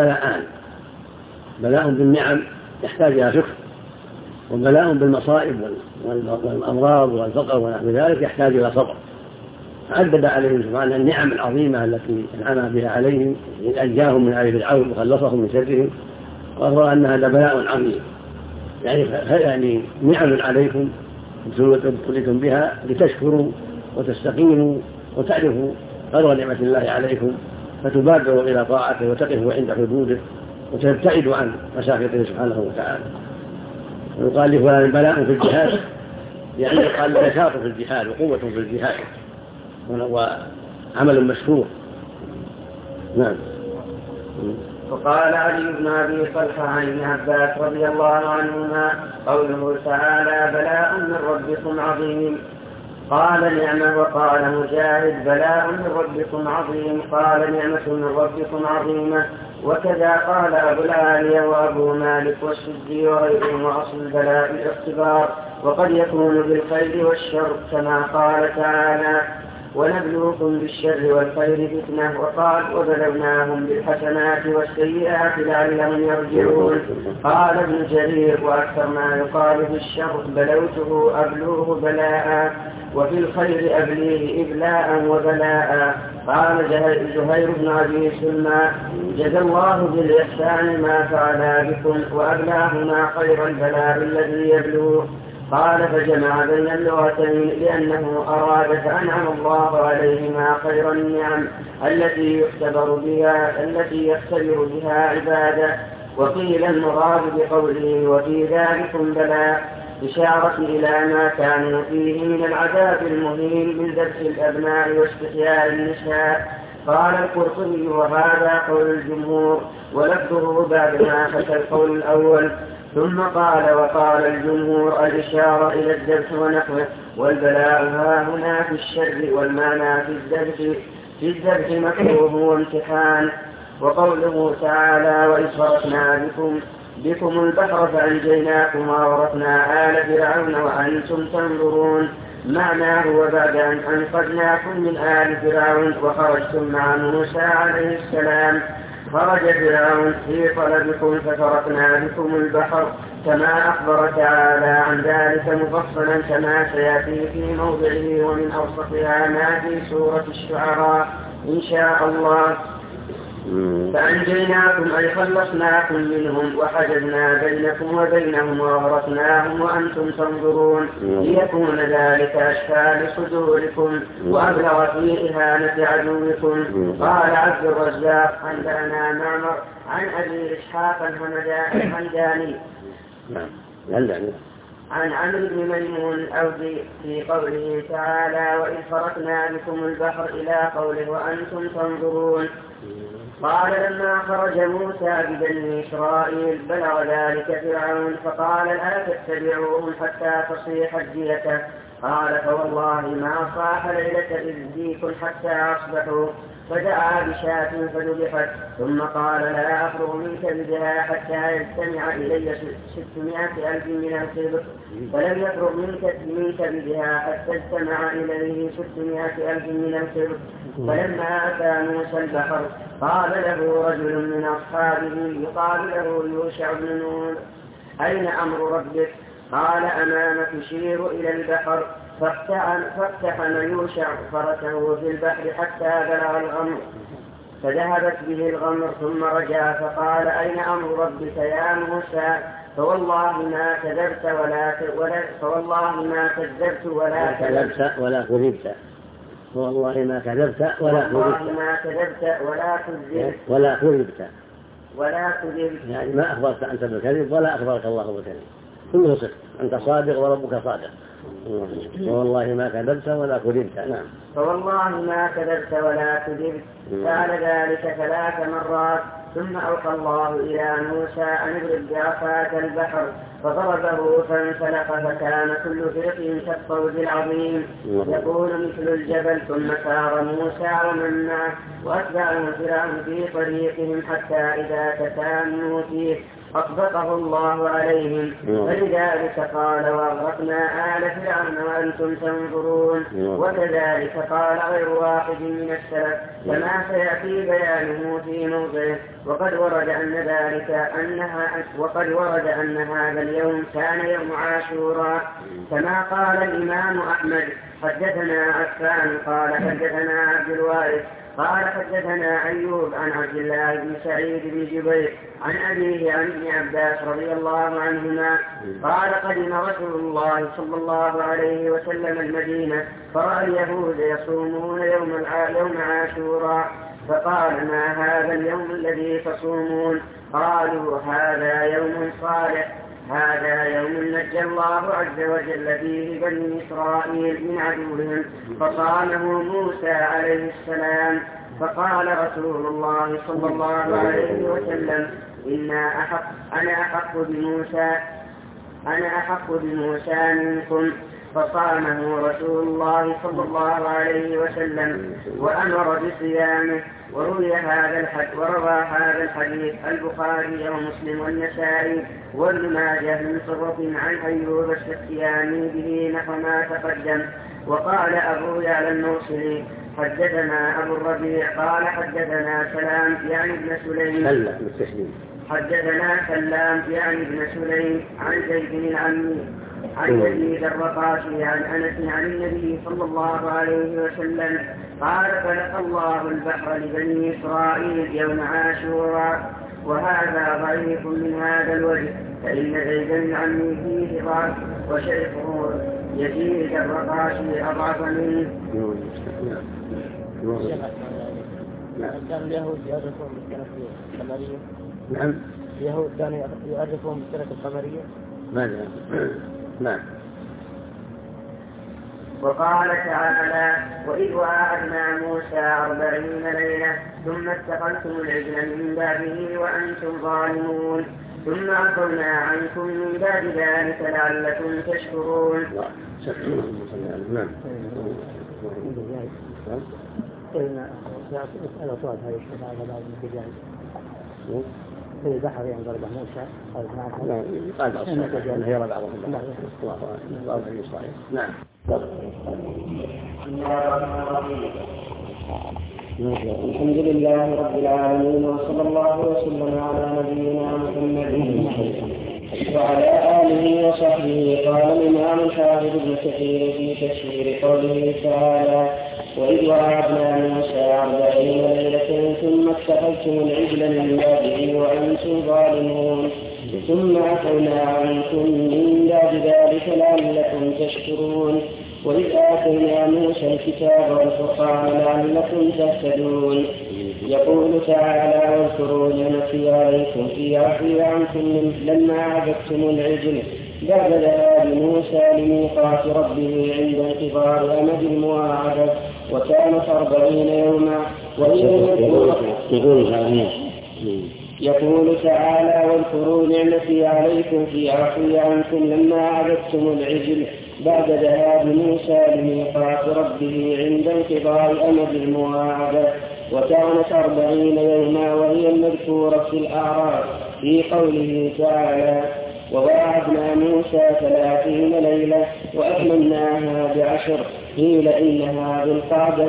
بلاء بالنعم يحتاج إلى شكر، وبلاء بالمصائب والأمراض والفقر ونحو ذلك يحتاج إلى صبر. عدد عليهم سبحانه النعم العظيمة التي أنعم بها عليهم، أنجاهم من آل فرعون وخلصهم من شرهم، وهو أن هذا بلاء عظيم، يعني نعم عليكم ابتليتم بها لتشكروا وتستقيموا وتعرفوا قدر نعمة الله عليكم، فتبادروا إلى طاعته وتقفوا عند حدوده وتبتعدوا عن مساخطه سبحانه وتعالى. ويقال لفلان بلاء في الجهاد، يعني يقال نشاط في الجهاد وقوة في الجهاد وعمل مشكور. نعم. وقال علي بن أبي طلحة عن ابن عباس رضي الله عنهما قوله تعالى بلاء من ربكم عظيم، قال نعمة. وقال مجاهد بلاء من ربكم عظيم، قال نعمة من ربكم عظيمة. وكذا قال أبو العالية وأبو مالك والسدي وغيرهم، وأصل البلاء الاختبار، وقد يكون بالخير والشر كما قال تعالى ونبلوكم بالشر والخير فتنة. وقال وبلوناهم بالحسنات والسيئات لعلهم يرجعون. قال ابن جرير وأكثر ما يقال في الشر بلوته أبلوه بلاء، وفي الخير أبليه إبلاء وبلاء. قال زهير بن أبي سلمى جزى الله بالإحسان ما فعلا بكم وأبلاهما خير البلاء الذي يبلوه. قال فجمع بين اللغتين لأنه أراد فأنعم الله عليهما خير النعم التي يختبر بها عباده. وقيل المراد بقوله وفي ذلكم بلاء إشارة إلى ما كانوا فيه من العذاب المهين من ذبح الأبناء واستحياء النساء. قال القرطبي وهذا قول الجمهور، ولفظه بعد ما حكى القول الأول. ثم قال وقال الجمهور الإشارة إلى الذبح ونحوه، والبلاء هنا في الشر، والمعنى في الذبح مكروه وامتحان. وقوله تعالى وإذ فرقنا بكم البحر فأنجيناكم وأورثنا آل فرعون وأنتم تنظرون، معناه وبعد أن أنقذناكم من آل فرعون وخرجتم مع موسى عليه السلام خرج فرعون في طلبكم ففرقنا بكم البحر، كما أخبر تعالى عن ذلك مفصلا كما سيأتي في موضعه ومن أوسطها ما في سورة الشعراء إن شاء الله. فأنجيناكم أي خلصناكم منهم وحجزنا بينكم وبينهم وأغرقناهم وأنتم تنظرون، ليكون ذلك أشفى لصدوركم وأبلغ في إهانة عدوكم. قال عبد الرزاق عندنا معمر عن أبي إسحاق الهمداني عن عمرو بن ميمون الأودي في قوله تعالى وإذ فرقنا بكم البحر إلى قوله وأنتم تنظرون. قال لما خرج موسى ببني إسرائيل بلغ ذلك فرعون فقال لا تتبعوهم حتى تصيح الدية، قال فوالله ما صاح ليلة إذ ديك حتى أصبحوا. فدعا بشاة فذبحت ثم قال لا أفرغ من كبدها حتى يجتمع إلي 600,000 من الخبر. فلم يفرغ من كبدها حتى اجتمع إليه 600,000 من الخبر. فلما أتى موسى البحر قال له رجل من أصحابه يقال له يوشع بن نون أين أمر ربك؟ قال أمامك شير إلى البحر. فاقتحم يوشع فرسه في البحر حتى بلغ الغمر فذهبت به الغمر ثم رجع فقال أين أمر ربك يا موسى؟ فوالله ما كذبت ولا كذبت ولا كذبت والله ما كذبت ولا كذبت يعني ما أخبرت أنت بالكذب ولا أخبرك الله بالكذب، كله صدق، أنت صادق وربك صادق. والله ما كذبت ولا كذبت. نعم. فوالله ما كذبت ولا كذبت. فعل ذلك 3 مرات ثم أوحى الله إلى موسى أن اضرب بعصاك البحر فضربه فانفلق فكان كل فرق كالطود العظيم يكون مثل الجبل. ثم سار موسى ومن معه وأتبعهم فرعون في طريقهم حتى إذا تساموا فيه أطبقه الله عليهم. فلذلك قال وأغرقنا آل فرعون وأنتم تنظرون. وكذلك قال غير واحد من السلف كما سيأتي بيانه في موضعه. وقد ورد أن هذا اليوم كان يوم عاشوراء كما قال الإمام أحمد حدثنا عفان قال حدثنا عبد الوارث قال حدثنا أيوب عن عبد الله بن سعيد بن جبير عن أبيه عن ابن عباس رضي الله عنهما قال قدم رسول الله صلى الله عليه وسلم المدينة فرأى اليهود يصومون يوم عاشوراء فقال ما هذا اليوم الذي تصومون؟ قالوا هذا يوم صالح، هذا يوم نجى الله عز وجل فيه بني إسرائيل من عدوهم فصامه موسى عليه السلام. فقال رسول الله صلى الله عليه وسلم أنا أحق بموسى منكم. فصامه رسول الله صلى الله عليه وسلم وأمر بصيامه. وروى هذا الحديث البخاري ومسلم والنسائي وابن ماجه من صفة عن أيوب السختياني به نحو ما تقدم. وقال أبو يعلى الموصلي حدثنا أبو الربيع قال حدثنا سلام يعني ابن سليم عن زيد العمي عن يزيد الرقاشي عن أنس عن النبي صلى الله عليه وسلم قال فلقى الله البحر لبني إسرائيل يوم عاشوراء. وهذا ضعيف من هذا الوجه فإن زيد العمي فيه ضعف وشيخه يزيد الرقاشي أضعف منه. كان اليهود يعرفون بالسنة القمرية. نعم. اليهود كانوا يعرفون بالسنة القمرية. ماذا؟ نعم. وقال تعالى وإذ وعدنا موسى 40 ليلة ثم اتخذتم العجل من بعده وأنتم ظالمون ثم عفونا عنكم من بعد ذلك لعلكم تشكرون. نعم. في البحر يعني ضرب موسى قال بعض الصحابة أنه يرى بعضهم الله بني إسرائيل. نعم. الحمد لله رب العالمين وصلى الله وسلم على نبينا محمد وعلى آله وصحبه. قال الإمام الحافظ ابن كثير في تفسير قوله تعالى وإذ وعدنا موسى 40 ليلة ثم اتخذتم العجل من بعده وأنتم ظالمون ثم عفونا عنكم من بعد ذلك لعلكم تشكرون. وإذ آتينا موسى الكتاب والفرقان لعلكم تهتدون. يقول تعالى واذكروا نعمتي عليكم في عفوي عنكم لما عبدتم العجل بعد ذهاب موسى لميقات ربه عند انقضاء أمد المواعدة وكانت 40 يوما. يقول تعالى واذكروا نعمتي عليكم في عفوي عنكم لما عبدتم العجل بعد ذهاب موسى لميقات ربه عند انقضاء أمد المواعدة، وكانت 40 يوما، وهي المذكورة في الأعراف في قوله تعالى: وواعدنا موسى 30 ليلة وأتممناها ب10، قيل إنها بالقعدة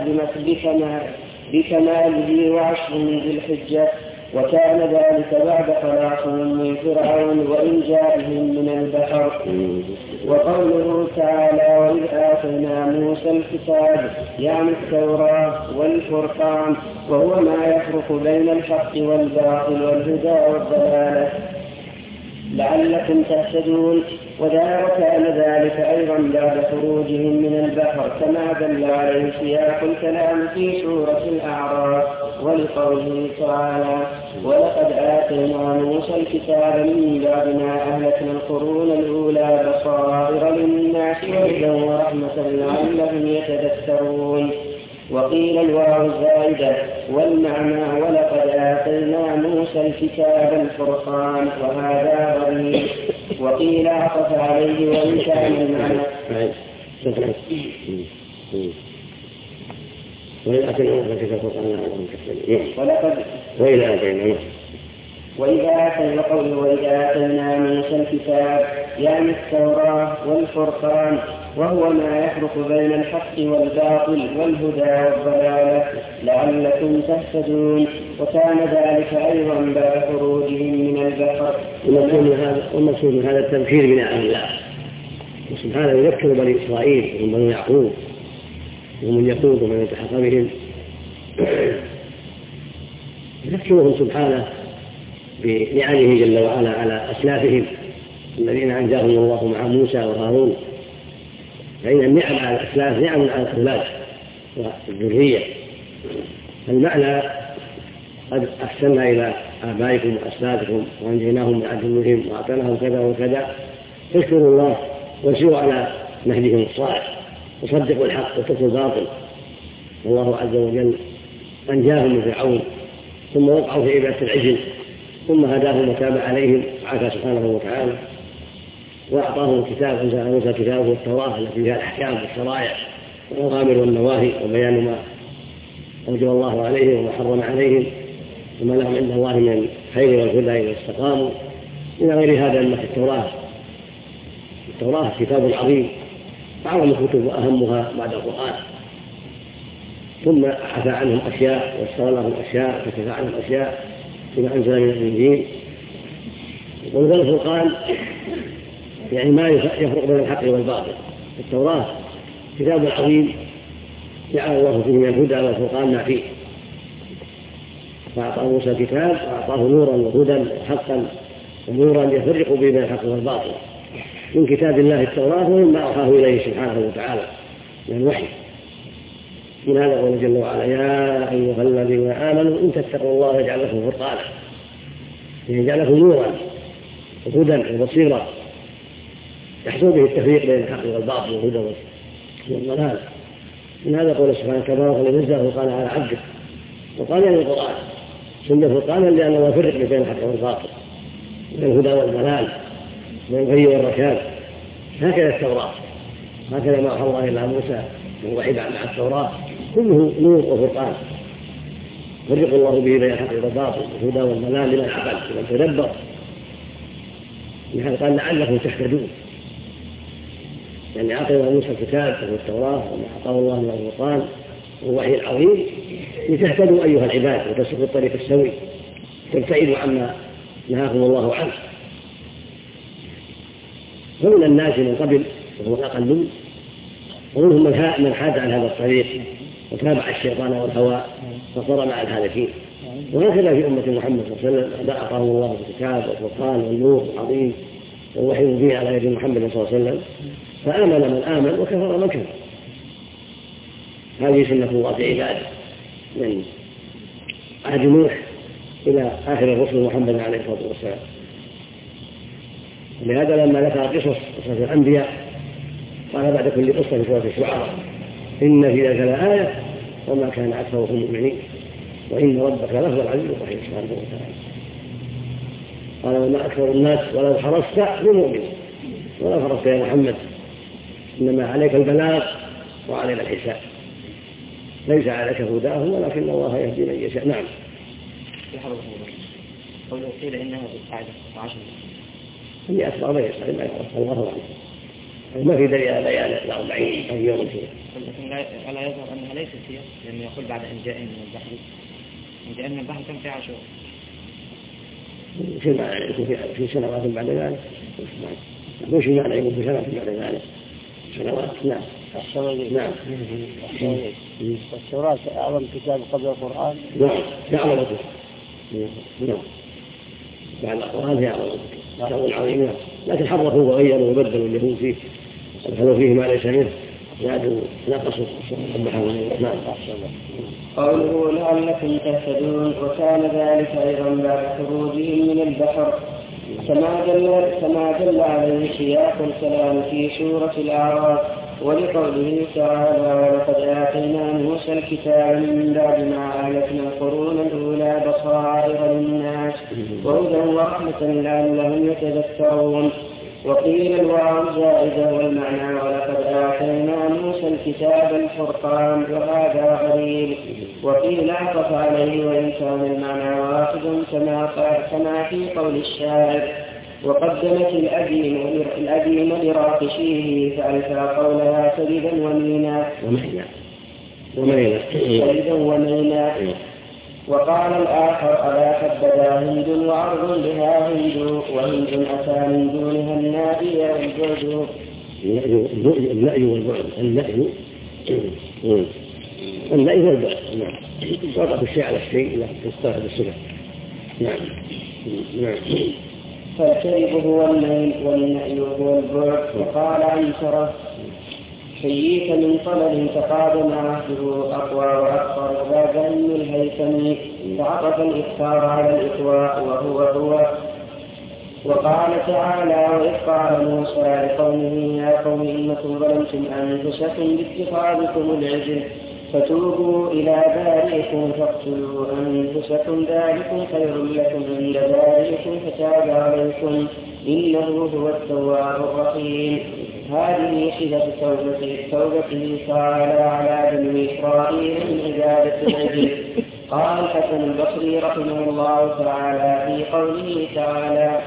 بكماله و10 من ذي الحجة، وكان ذلك بعد خلاصهم من فرعون وإنجائهم من البحر. وقوله تعالى: وإذ آتينا موسى الكتاب يعني التوراة والفرقان، وهو ما يفرق بين الحق والباطل والهدى والضلالة لعلكم تهتدون. وكان ذلك أيضا بعد خروجهم من البحر، كما دل عليه سياق الكلام في سورة الأعراف. ولقوله تعالى: ولقد آتينا موسى الكتاب من بعد ما أهلكنا القرون الأولى بصائر للناس وهدى ورحمة لعلهم يتذكرون. وقيل الواو زائدة، والمعنى ولقد آتينا موسى الكتاب الفرقان، وهذا غريب. وقيل عطف عليه وإن كان المعنى وإذا آتينا موسى الكتاب يعني التوراة والفرقان، وهو ما يفرق بين الحق والباطل والهدى والضلالة لعلكم تهتدون. وكان ذلك أيضا بعد خروجهم من البحر. والمقصود من هذا التذكير بنعم الله، وسبحانه يذكر بني إسرائيل وهم بني يعقوب ومن يقود ومن يتحقق بهم، يذكرهم سبحانه بنعمه جل وعلا على أسلافهم الذين أنجاهم الله مع موسى وهارون. فإن النعم على الأسلاف نعم على الأولاد والذرية. المعنى: قد أحسننا إلى آبائكم وأسلافكم وأنجيناهم من عدوهم وأعطيناهم كذا وكذا، فاشكروا الله وسيروا على نهجهم الصالح وصدقوا الحق واتقوا الباطل. والله عز وجل أنجاهم من فرعون، ثم وقعوا في عبادة العجل، ثم هداهم وتاب عليهم وعافى سبحانه وتعالى، وأعطاهم الكتاب، أنزل موسى كتابه والتوراة التي فيها الأحكام والشرائع والأوامر والنواهي وبيان ما أوجب الله عليهم وما حرم عليهم وما لهم عند الله من الخير والهدى إذا استقاموا إلى غير هذا. أن في التوراة كتاب عظيم، أعظم الكتب وأهمها بعد القرآن، ثم عفى عنهم أشياء واستغفر لهم أشياء وكفى عنهم أشياء فيما أنزل من الإنجيل. ومثل الفرقان يعني ما يفرق بين الحق والباطل. التوراة كتاب عظيم جعل الله فيه من الهدى والفرقان ما فيه، فأعطى موسى الكتاب وأعطاه نورا وهدى وحقا ونورا يفرق بين الحق والباطل من كتاب الله التوراة ومما أوحاه إليه سبحانه وتعالى من الوحي. من هذا قوله جل وعلا: يا أيها الذين آمنوا إن تتقوا الله يجعل لكم فرقانا، يجعل لكم نورا وهدى وبصيرا يحصل به التفريق بين الحق والباطل والهدى والضلال. من هذا قوله سبحانه: تبارك الذي نزل الفرقان على عبده. وقال يعني القرآن سمي فرقانا لأنه يفرق بين الحق والباطل، بين الهدى والضلال، بين الغي والرشاد. هكذا التوراة، هكذا ما أوحى الله إلى موسى من وحي مع التوراة كله نور وفرقان يفرق الله به بين الحق والباطل والهدى والضلال لمن عقل ومن تدبر. لهذا قال: لعلكم تهتدون، يعني أعطى موسى الكتاب والتوراة وما أعطاه الله من الفرقان والوحي العظيم لتهتدوا أيها العباد وتسلكوا الطريق السوي تبتعدوا عما نهاكم الله عنه. فمن الناس من قبل وهو الأقلون، ومنهم من حاد عن هذا الطريق وتابع الشيطان والهوى فصار مع الهالكين. وهكذا في أمة محمد صلى الله عليه وسلم أعطاه الله الكتاب والفرقان والنور العظيم والوحي المبين على يد محمد صلى الله عليه وسلم، فآمن من آمن وكفر من كفر. هذه سنة الله في عباده من عهد نوح إلى آخر الرسل محمد عليه الصلاة والسلام. ولهذا لما ذكر قصص الأنبياء قال بعد كل قصة في سورة الشعراء: إن في ذلك لآية وما كان أكثرهم مؤمنين وإن ربك لهو العزيز الرحيم سبحانه وتعالى. قال: وما أكثر الناس ولو حرصت بمؤمن، ولو حرصت يا محمد إنما عليك البلاغ وعلينا الحساب، ليس عليك هداهم ولكن الله يهدي من يشاء. نعم. قوله قيل إنها بالقعدة وعشر هي أكبر ما يسأل ما يعرف الله أعلم، ما في دليل على بيان 40 يوم فيها. لكن لا يظهر أنها ليست هي، لأنه يقول بعد أن جاء من البحر، أن جاء من البحر كم في 10 في سنوات بعد ذلك، مش معنى يقول في سنوات بعد ذلك سنوات. نعم. نعم. والتوراة أعظم كتاب قبل القرآن. نعم أعظم كتاب. نعم بعد القرآن هي أعظم كتاب عظيم، لكن حرفوا وغيروا وبدلوا اليهود فيه ودخلوا فيه ما ليس منه زادوا نقصوا سبحانه. نعم. قوله لعلكم تهتدون، وكان ذلك أيضا بعد خروجهم من البحر كما دل عليه سياق الكلام في سورة الأعراف، ولقوله تعالى ولقد آتينا موسى الكتاب من بعد ما أهلكنا القرون الأولى بصائر للناس وهدى ورحمة لعلهم يتذكرون. وقيل الواو زائدة والمعنى ولقد آتينا موسى الكتاب الفرقان وهذا غريب. وقيل عطف عليه وإن كان المعنى واحدا كما في قول الشاعر وقدمت الأديم لراقشيه فألفى قولها سبدا ومينا. وقال الآخر ألا حبذا هند وعرض بها هند وهند أتى من دونها النائي والبعد. النائي والبعد النائي والبعد. نعم. وضع الشيء على الشيء لا تستوعب الصفة. نعم. فالكذب هو الميل والنائي هو البعد. وقال عنترة حييت من طلل تقادم عهده أقوى وأكثر ذاك من الهيثم، فعطف الإكثار على الإقواء وهو. وقال تعالى وإذ قال موسى لقومه يا قوم إنكم ظلمتم أنفسكم باتخاذكم العجل فتوبوا إلى بارئكم فاقتلوا أنفسكم ذلكم خير لكم عند بارئكم فتاب عليكم إنه هو التواب الرحيم. هذه صفة توبته تعالى على بني إسرائيل من عبادة العجل. قال الحسن البصري رحمه الله تعالى في قوله تعالى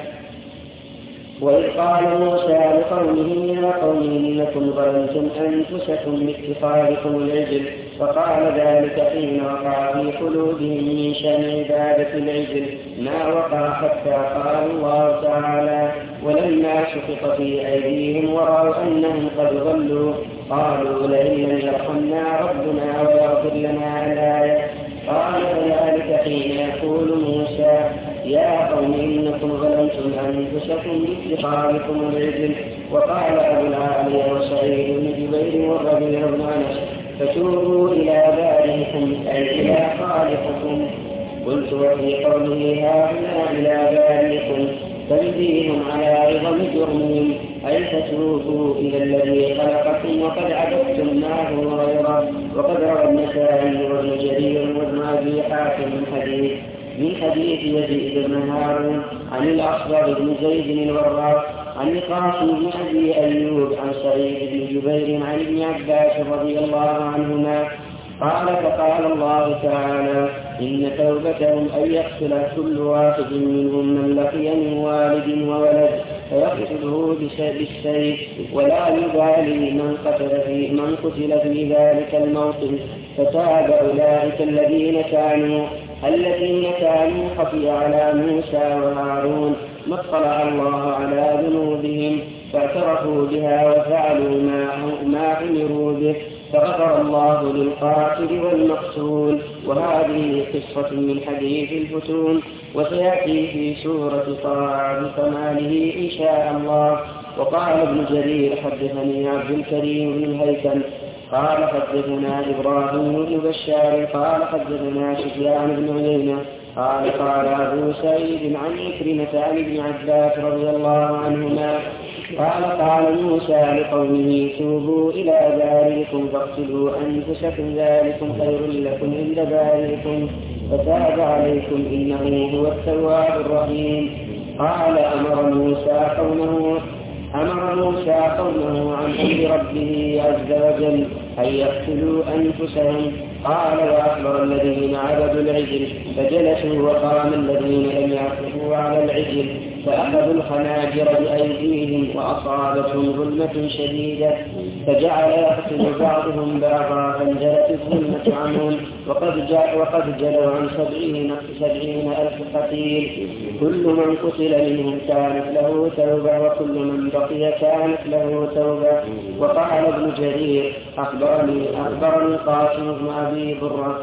وإذ قال موسى لقومه يا قوم إنكم ظلمتم أنفسكم باتخاذكم العجل، فقال ذلك حين وقع في قلوبهم من شأن عبادة العجل ما وقع حتى قال الله تعالى ولما سقط في أيديهم ورأوا أنهم قد ضلوا قالوا لئن لم يرحمنا ربنا ويغفر لنا الآية. قال فذلك حين يقول موسى يا قوم إنكم ظلمتم أنفسكم باتخاذكم العجل. وقال أبو العالية وسعيد بن جبير والربيع بن أنس فتوبوا إلى بارئكم أي إلى خالقكم. قلت وفي قوله هؤلاء إلى بارئكم تنبيه على عظم جرمهم أي فتوبوا إلى الذي خلقكم وقد عبدتم معه غيره. وقد روى النسائي وابن جرير وابن أبي حاتم من حديث يزيد بن هارون عن الأصغر بن زيد الوراق عن القاسم بن أبي أيوب عن سعيد بن جبير عن ابن عباس رضي الله عنهما قال فقال الله تعالى إن توبتهم أن يقتل كل واحد منهم من لقي من والد وولد فيقتله بالسيف ولا يبالي من قتل في ذلك الموطن. فتاب أولئك الذين كانوا خفي على موسى وهارون ما اطلع الله على ذنوبهم فاعترفوا بها وفعلوا ما أمروا به فغفر الله للقاتل والمقتول. وهذه قصة من حديث الفتون وسيأتي في سورة طه بكماله إن شاء الله. وقال ابن جرير حدثني عبد الكريم بن الهيثم قال حدثنا إبراهيم بن بشار قال حدثنا سفيان بن عيينة قال أبو سعيد عن عكرمة عن ابن عباس رضي الله عنهما قال موسى لقومه توبوا إلى بارئكم فاقتلوا أنفسكم ذلكم خير لكم عند بارئكم فتاب عليكم إنه هو التواب الرحيم. قال أمر موسى قومه عن أمر ربه عز وجل أن يقتلوا أنفسهم. قال وأخبر الذين عبدوا العجل فجلسوا وقام الذين لم يعرفوا على العجل فأخذوا الخناجر بأيديهم وأصابتهم ظلمة شديدة فجعل يقتل بعضهم بعضا فانجلت الظلمة عنهم وقد جلوا عن 70,000 قتيل كل من قتل منهم كانت له توبة وكل من بقي كانت له توبة. وقال ابن جرير أخبرني قاسم بن أبي برة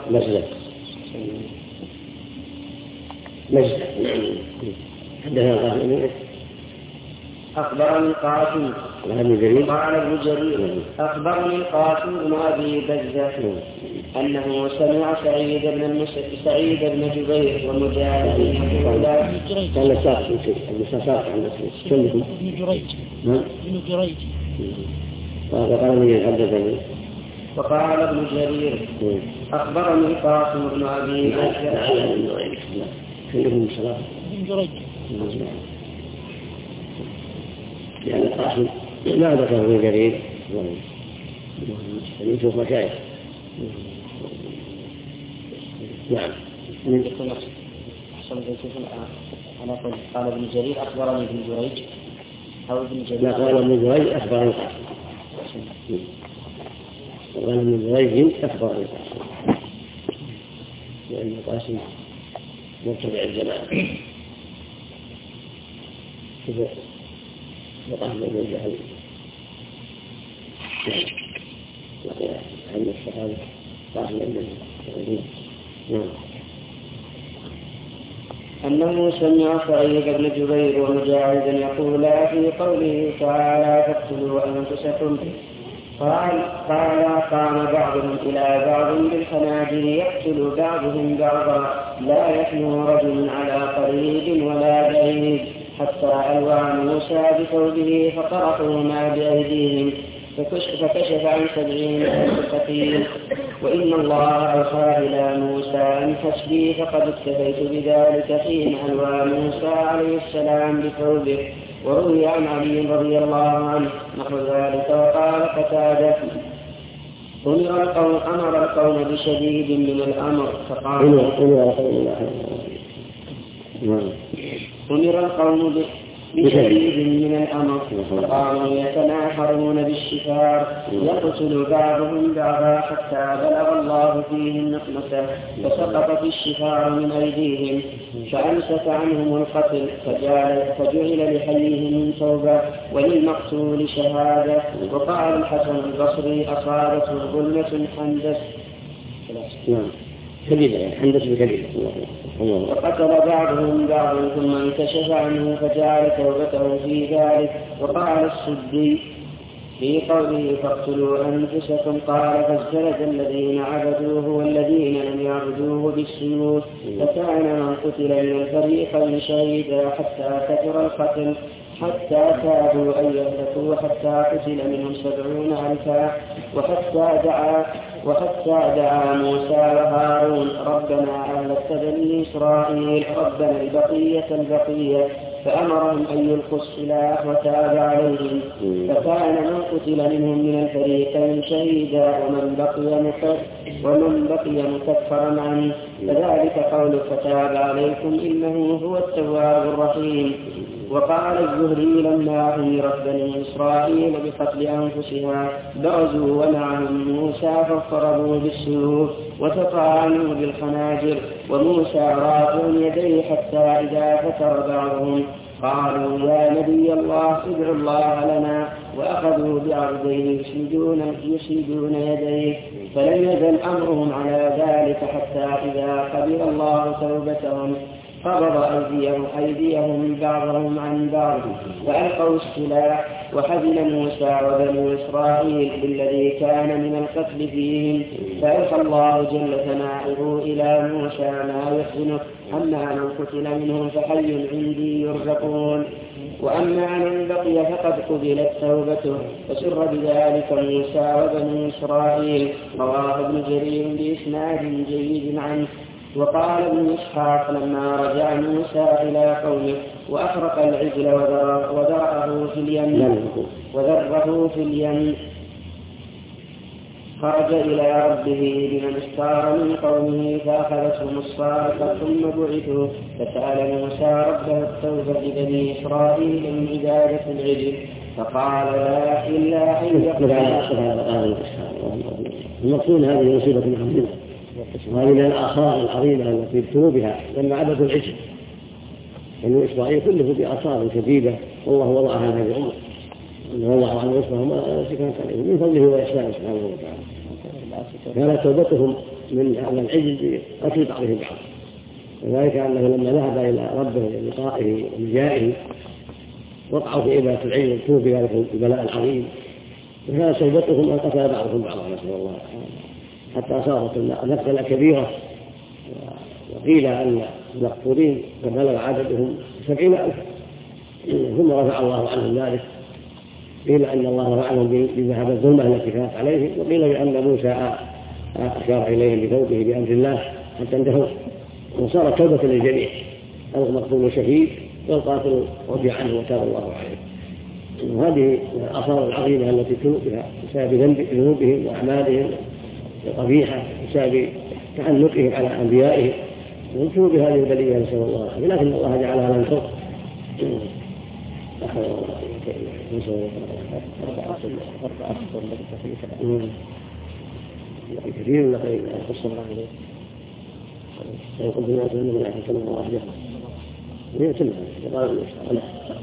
أخبرني قاسم قال ابن جرير أخبرني القاسم بن أبي بزة أنه سمع سعيد بن جبير ومجاهد بن جريج وقال ابن جرير أخبرني القاسم بن أبي بزة يعني القاسم لا ذكر ابن جرير يشوف مشايخ. نعم. أنا قال ابن جرير أخبرني ابن جريج أو ابن جرير لا قال ابن جريج أخبرني القاسم وقال ابن جريج أخبرني القاسم لأن القاسم متبع الجماعة وقال ابن جهل عن الصحابة قال أنه سمع سعيد بن جبير ومجاهدا يقولا في قوله تعالى فاقتلوا أنفسكم. قال قام بعضهم إلى بعض بالخناجر يقتل بعضهم بعضا لا يحنو رجل على قريب ولا بعيد حتى ألوى موسى بثوبه فطرحوهما بأيديهم فكشف عن 70,000 قتيل. وإن الله أوحى إلى موسى أن تسبي فقد اكتفيت بذلك حين ألوى موسى عليه السلام بثوبه. وروي عن علي رضي الله عنه نحو ذلك. وقال قتادة أمر القوم بشديد من الأمر فقالوا أمر القوم بشديد من الأمر فقالوا يتناحرون بالشفار يقتل بعضهم بعضا حتى بلغ الله فيهم نقمته فسقطت الشفار من أيديهم فأمسك عنهم القتل فجعل لحيهم توبة وللمقتول شهادة. وقال الحسن البصري أصابته ظلمة حندس وقتل بعضهم بعضا ثم انكشف عنه فجعل توبته في ذلك. وقال السدي في قوله فاقتلوا أنفسكم قال فازدلج الذين عبدوه والذين لم يعبدوه بالسيوف فكان من قتل من الفريقين شهيدا حتى كثر القتل حتى كادوا أن يهلكوا حتى قتل منهم 70,000 وحتى دعا موسى وهارون ربنا أهلكت بني إسرائيل ربنا البقية فأمرهم أن يلقوا السلاح وتاب عليهم فكان من قتل منهم من الفريقين شهيدا ومن بقي مكفرا عنه فذلك قول فتاب عليكم إنه هو التواب الرحيم. وقال الزهري لما أمرت بني إسرائيل بقتل أنفسها برزوا ومعهم موسى فاضطربوا بالسيوف وتطعنوا بالخناجر وموسى رافع يديه حتى إذا فتر بعضهم قالوا يا نبي الله ادع الله لنا وأخذوا بعرضيه يسندون يديه فلم يزل أمرهم على ذلك حتى إذا قبل الله توبتهم قبض أيديهم بعضهم عن بعض فألقوا السلاح وحزن موسى وبنو إسرائيل بالذي كان من القتل فيهم فألقى الله جل ثناؤه إلى موسى ما يحزنه أما من قتل منهم فحي عندي يرزقون وأما من بقي فقد قبلت توبته فسر بذلك موسى وبنو إسرائيل. رواه ابن جرير بإسناد جيد عنه. وقال ابن إسحاق لما رجع موسى إلى قومه وأخرق العجل وذره في اليم خرج إلى ربه بمن استار من قومه فأخذتهم الصاعقة ثم بعثوا فسأل موسى ربه التوبة لبني إسرائيل من عبادة العجل فقال لا إلا أن يقبل. المقصود هذه مصيبة عظيمة، وهذه من الآثار العظيمة التي ابتلوا بها لما عبدوا العجل. بني إسرائيل كله بآثار شديدة والله وضعها هذه الأمة، والله عنه وصفهم كانت عليهم من فضله وإحسانه سبحانه وتعالى. كانت توبتهم من هذا العجل قتل بعضهم بعض، وذلك أنه لما ذهب إلى ربه للقائه ولجائه وقعوا في إبادة العجل وابتلوا بذلك البلاء العظيم، وكانت توبتهم أن قتل بعضهم بعضا نسأل الله، حتى صارت نقلة كبيرة. وقيل أن المقتولين فبلغ عددهم 70,000 ثم رفع الله عنهم ذلك. قيل أن الله رفع عنهم بذهاب الظلمة التي كانت عليهم، وقيل بأن موسى أشار إليهم بثوبه بأمر الله حتى انتهوا، وصارت توبة للجميع، المقتول شهيد والقاتل رضي عنه وتاب الله عليه. وهذه الآثار العظيمة التي ابتلوا بها بسبب ذنوبهم وأعمالهم القبيحة، بسبب تعنتهم على أنبيائهم، وابتلوا بهذه البلية نسأل الله، لكن الله جعلها لهم شر. كثير من الخير قصة الله عليه يقول بما أتمنى من أحد سنة الله أحجر.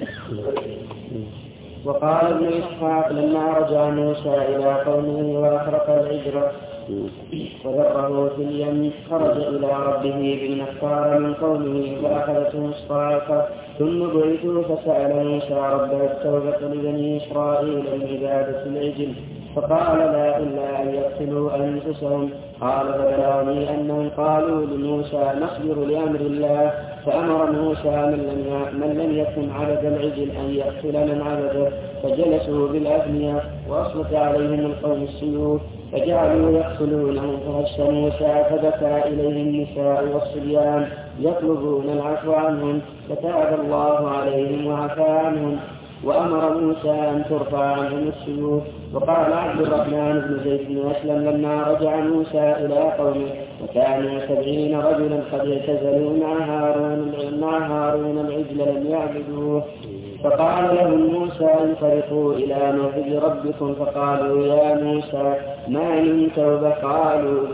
وقال ابن إسحاق لما رجع موسى إلى قومه وأخرق العجل وذره في اليم خرج إلى ربه بما اختار من قومه فأخذتهم الصاعقة ثم بعثوا فسأل موسى ربه التوبة لبني إسرائيل من عبادة العجل فقال لا إلا أن يقتلوا أنفسهم. قال فبلغني أنهم قالوا لموسى نصبر لأمر الله، فأمر موسى من لم يكن عبد العجل أن يقتل من عبده، فجلسوا بالأبنية وأسلط عليهم القوم السيوف فجعلوا يقتلونهم، فهش موسى فبكى إليه النساء والصبيان يطلبون العفو عنهم، فتاب الله عليهم وعفى عنهم، وأمر موسى أن ترفع عنهم السيوف. وقال عبد الرحمن بن زيد بن أسلم لما رجع موسى إلى قومه وكانوا 70 رجلا قد اعتزلوا مع هارون العجل لم يعبدوه، فقال لهم موسى انطلقوا إلى موعد ربكم، فقالوا يا موسى ما من توبة؟ قالوا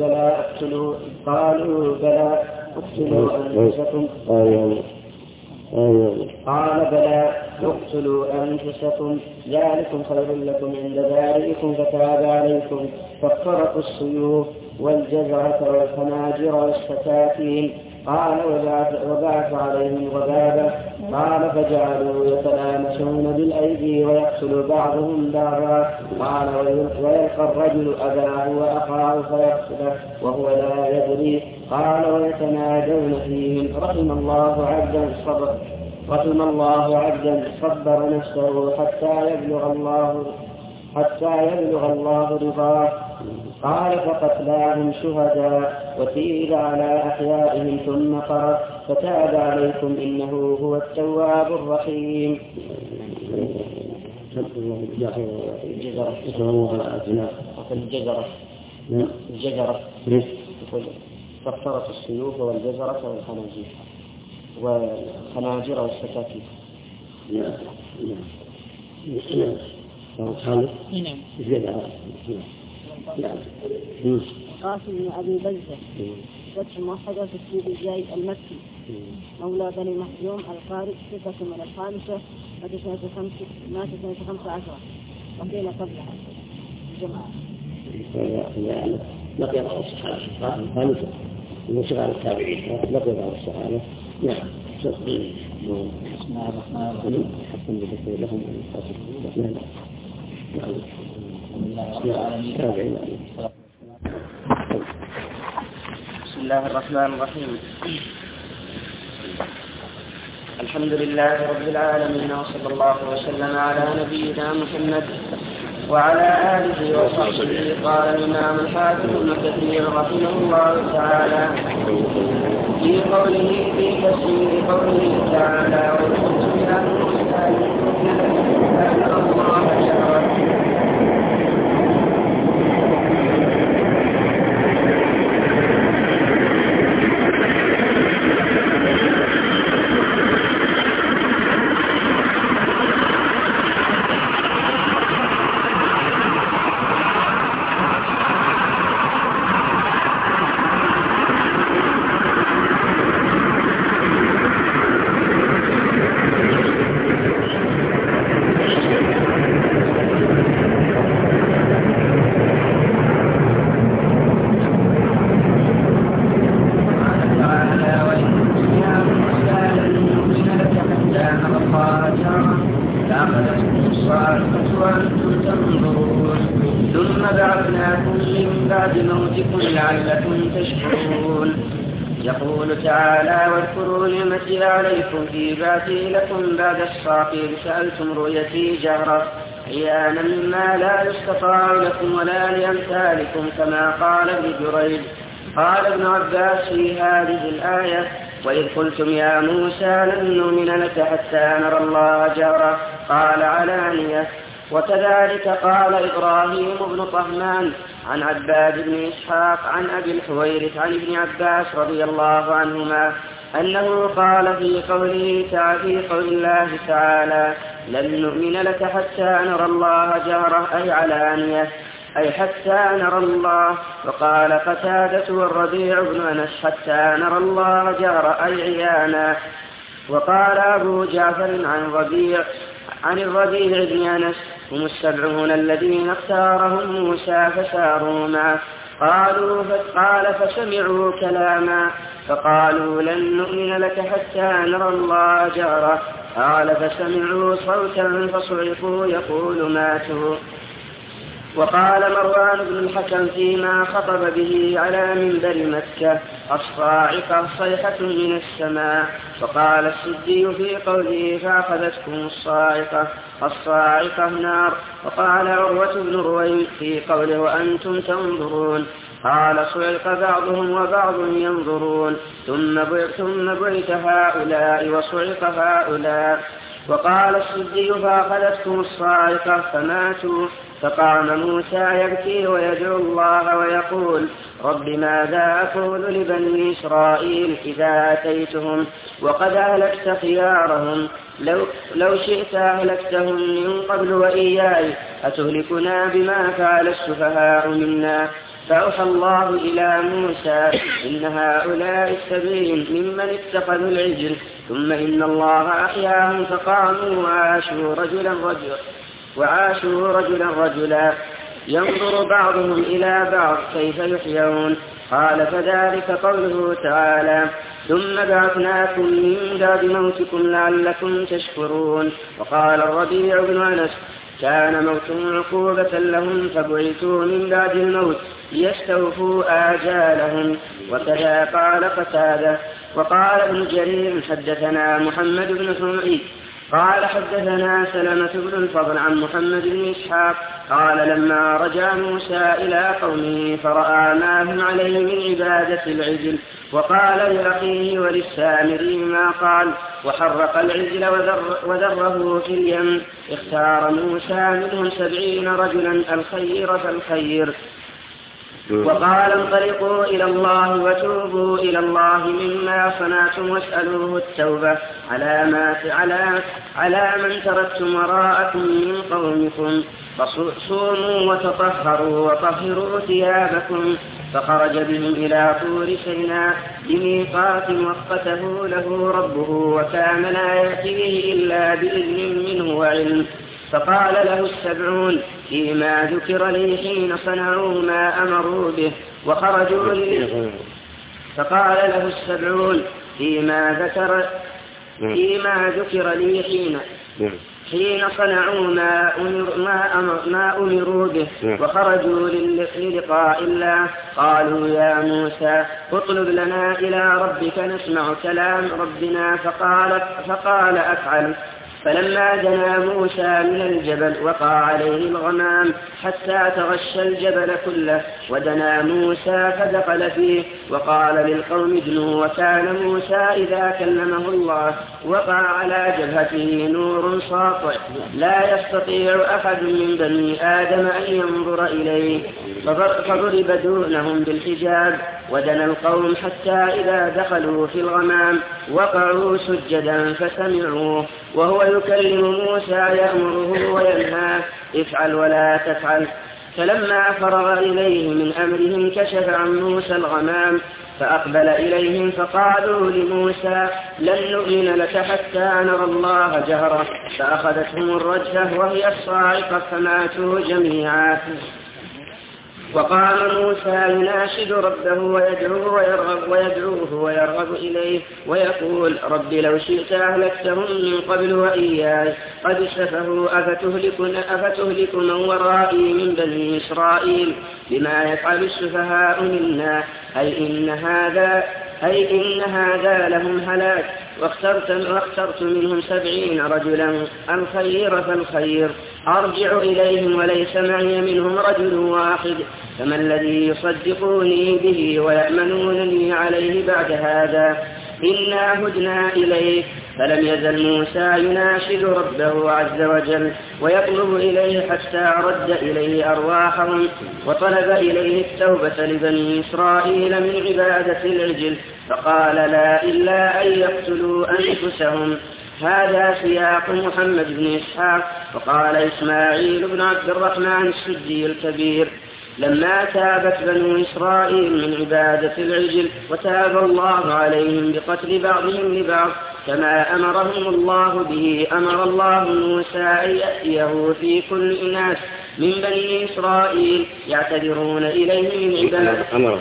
بلى اقتلوا أنفسكم. قال بلى اقتلوا أنفسكم ذلكم خير لكم عند بارئكم، فتاب عليكم، فافترقوا السيوف والجزرة والخناجر والسكاكين. قال وبعث عليهم غبابة. قال فجعلوا يتلامسون بالأيدي ويقتل بعضهم بعضا. قال ويلقى الرجل أباه وأخاه فيقتله وهو لا يدري. قال ويتنادون فيهم رحم الله عبدا صبر نفسه حتى يبلغ الله رضاه. قال فقتلاهم شهداء وتيب على أحيائهم ثم قرأ فتاب عليكم إنه هو التواب الرحيم. الجزرة فافترت السيوف والجزرة والخناجر والسكاكين. قاسم بن أبي بزة فتح موحدة في السيد الجاي المكي مولى بني محزوم القارئ ثقة من الخامسة مات سنة 15 وقيل قبلها الجماعة. لقي بعض الصحابة الخامسة من صغار التابعين، لقي بعض الصحابة. نعم. بسم الله الرحمن الرحيم. حسن بذكر لهم بسم الله الرحمن الرحيم. الحمد لله رب العالمين، وصلى الله وسلم على نبينا محمد وعلى آله وصحبه. قال الإمام الحافظ ابن كثير رحمه الله تعالى في قوله في تفسير قوله تعالى ويقول يا موسى أن الله شرع. يقول تعالى واذكروا نعمتي عليكم في بعثي لكم بعد الصاق إذ سألتم رؤيتي جهرة عيانا مما لا يستطاع لكم ولا لأمثالكم كما قال ابن جريج. قال ابن عباس في هذه الآية وإذ قلتم يا موسى لن نؤمن لك حتى نرى الله جهرة قال علانية. وكذلك قال إبراهيم بن طهمان عن عباد بن إسحاق عن أبي الحويرث عن ابن عباس رضي الله عنهما أنه قال في قول الله تعالى لن نؤمن لك حتى نرى الله جهرة أي علانية أي حتى نرى الله. وقال قتادة والربيع بن أنس حتى نرى الله جهرة أي عيانا. وقال أبو جعفر عن الربيع بن أنس هم 70 الذين اختارهم موسى فساروا معه قال فسمعوا كلاما فقالوا لن نؤمن لك حتى نرى الله جهرة قال فسمعوا صوتا فصعقوا يقول ماتوا. وقال مروان بن الحكم فيما خطب به على منبر مكة الصاعقة صيحة من السماء. وقال السدي في قوله فأخذتكم الصاعقة نار. وقال عروة بن رويم في قوله وأنتم تنظرون قال صعق بعضهم وبعض ينظرون ثم بعث هؤلاء وصعق هؤلاء. وقال السدي فأخذتكم الصاعقة فماتوا. فقام موسى يبكي ويدعو الله ويقول رب ماذا أقول لبني إسرائيل إذا أتيتهم وقد أهلكت خيارهم لو شئت أهلكتهم من قبل وإياي أتهلكنا بما فعل السفهاء منا. فأوحى الله إلى موسى إن هؤلاء 70 ممن اتخذوا العجل ثم إن الله أحياهم فقاموا وعاشوا رجلا ينظر بعضهم إلى بعض كيف يحيون. قال فذلك قوله تعالى ثم بعثناكم من بعد موتكم لعلكم تشكرون. وقال الربيع بن أنس كان موتهم عقوبة لهم فبعثوا من بعد الموت ليستوفوا آجالهم. وكذا قال قتادة. وقال ابن جرير حدثنا محمد بن حميد قال حدثنا سلمة بن الفضل عن محمد بن إسحاق قال لما رجع موسى إلى قومه فرأى ما هم عليه من عبادة العجل وقال لأخيه وللسامري ما قال وحرق العجل وذره في اليم. اختار موسى منهم 70 رجلا الخير فالخير. وقال انطلقوا إلى الله وتوبوا إلى الله مما صنعتم واسألوه التوبة على من تركتم وراءكم من قومكم فصوموا وتطهروا وطهروا ثيابكم. فخرج بهم إلى طور سيناء بميقات وقته له ربه وكان لا يأتي به إلا بإذن منه وعلم. فقال له 70 فيما ذكر لي حين صنعوا ما أمروا به وخرجوا لي. فقال له 70 فيما ذكر لي حين صنعوا ما أمروا به وخرجوا للقاء الله. قالوا يا موسى اطلب لنا إلى ربك نسمع كلام ربنا فقال أفعل. فلما دنا موسى من الجبل وقع عليه الغمام حتى تغشى الجبل كله، ودنا موسى فدخل فيه وقال للقوم ادنوا، وكان موسى إذا كلمه الله وقع على جبهته نور ساطع لا يستطيع أحد من بني آدم أن ينظر إليه، فضرب دونهم بالحجاب. ودنا القوم حتى إذا دخلوا في الغمام وقعوا سجدا فسمعوه وهو يكلم موسى يأمره وينهاه افعل ولا تفعل. فلما فرغ إليه من أمرهم كشف عن موسى الغمام فأقبل إليهم فقالوا لموسى لن نؤمن لك حتى نرى الله جهرة، فأخذتهم الرجفة وهي الصاعقة فماتوا جميعا. وقام موسى يناشد ربه ويدعوه ويرغب إليه ويقول رب لو شئت أهلكتهم من قبل وإياي قد سفهوا أفتهلك من ورائي من بني إسرائيل بما يفعل السفهاء منا أي إن هذا لهم هلاك. واخترت منهم 70 رجلا الخير فالخير أرجع إليهم وليس معي منهم رجل واحد، فما الذي يصدقوني به ويأمنونني عليه بعد هذا؟ إنا هدنا إليه. فلم يزل موسى يناشد ربه عز وجل ويطلب إليه حتى رد إليه أرواحهم وطلب إليه التوبة لبني إسرائيل من عبادة العجل، فقال لا إلا أن يقتلوا أنفسهم. هذا سياق محمد بن إسحاق. وقال إسماعيل بن عبد الرحمن السدي الكبير لما تابت بنو إسرائيل من عبادة العجل وتاب الله عليهم بقتل بعضهم لبعض كما أمرهم الله به، أمر الله موسى أن يأتيه في كل إناس من بني إسرائيل يعتذرون إليه من عبادة.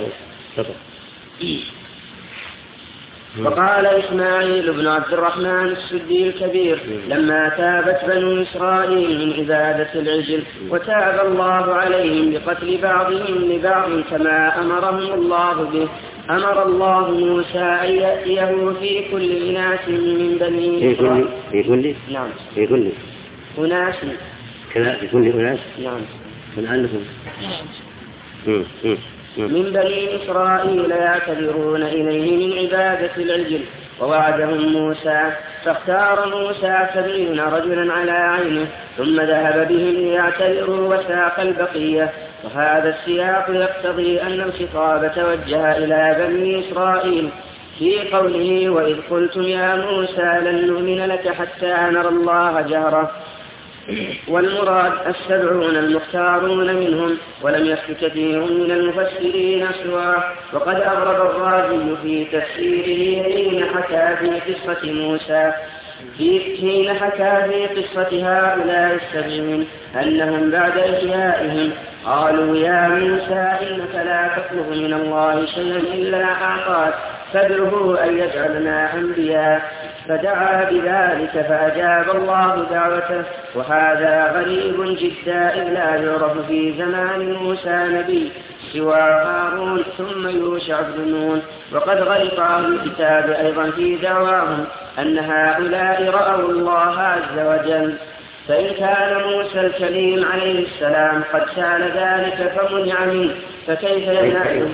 وقال إسماعيل بن عبد الرحمن السدي الكبير لما تابت بنو إسرائيل من عبادة العجل وتاب الله عليهم بقتل بعضهم لبعض كما أمرهم الله به، أمر الله موسى أن يأتيه في كل إناس من بني إسرائيل في كل أناس في كل أناس نعم من عندكم من بني إسرائيل يعتذرون إليه من عبادة العجل. ووعدهم موسى فاختار موسى 70 رجلا على عينه ثم ذهب بهم ليعتذروا وساق البقية. وهذا السياق يقتضي أن الخطاب توجه إلى بني إسرائيل في قوله وإذ قلتم يا موسى لن نؤمن لك حتى نرى الله جهرة، والمراد 70 المختارون منهم، ولم يخف كثير من المفسرين سواه. وقد أغرب الرازي في تفسيره حين حكى في قصة هؤلاء 70 أنهم بعد إحيائهم قالوا يا موسى إنك لا تطلب من الله شيئا إلا أعطاك فادعه أن يجعلنا أنبياء، فدعا بذلك فأجاب الله دعوته. وهذا غريب جدا إذ لا يعرف في زمان موسى نبي سوى هارون ثم يوشع بن نون. وقد غلط أهل الكتاب أيضا في دعواهم أن هؤلاء رأوا الله عز وجل، فإن كان موسى الكليم عليه السلام قد سأل ذلك فمنع منه فكيف يمنعه؟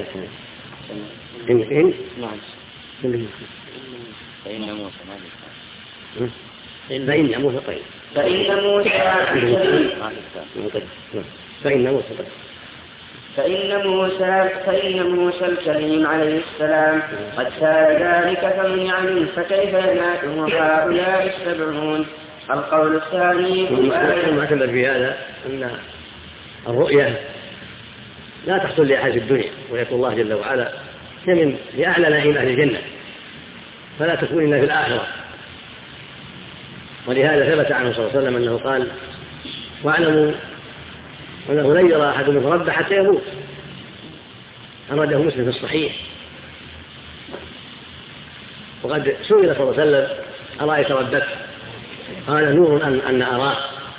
فإن موسى الكليم عليه السلام قد سأل ذلك فمنع منه فكيف يمنعه هؤلاء 70؟ القول الثاني المعتبر في هذا أن الرؤية لا تحصل لأحد في الدنيا، ويقول الله جل وعلا من لأعلى نعيم أهل الجنة فلا تكون إلا في الآخرة. ولهذا ثبت عنه صلى الله عليه وسلم أنه قال واعلموا أنه لن يرى أحد منكم ربه حتى يموت، أراده مسلم في الصحيح. وقد سئل صلى الله عليه وسلم أرأيت ربك؟ قال نور أن أراه.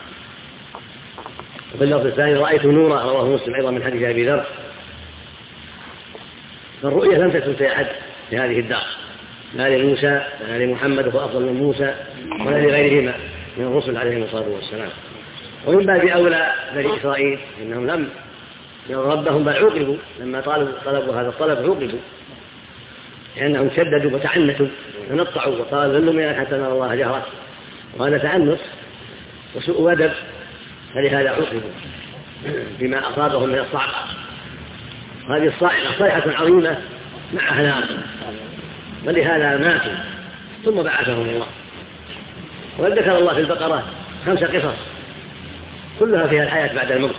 وفي اللفظ الثاني رأيت نورا، رواه مسلم أيضا من حديث أبي ذر. فالرؤية لم تكن في أحد في هذه الدار، لا لموسى ولا لمحمد هو أفضل من موسى ولا لغيرهما من الرسل عليهم الصلاة والسلام. ومن باب أولى بني إسرائيل إنهم لم يروا ربهم بل عوقبوا لما طلبوا هذا الطلب عوقبوا لأنهم شددوا وتعنتوا ونطعوا وقالوا ذلوا منك حتى نرى الله جهرة، وهذا تعنت وسوء أدب، فلهذا عوقبوا بما أصابهم من الصعقة. هذه الصاعقة صيحة عظيمة معها نار، ولهذا ماتوا ثم بعثهم الله. وذكر الله في البقرة 5 قصص كلها فيها الحياة بعد الموت،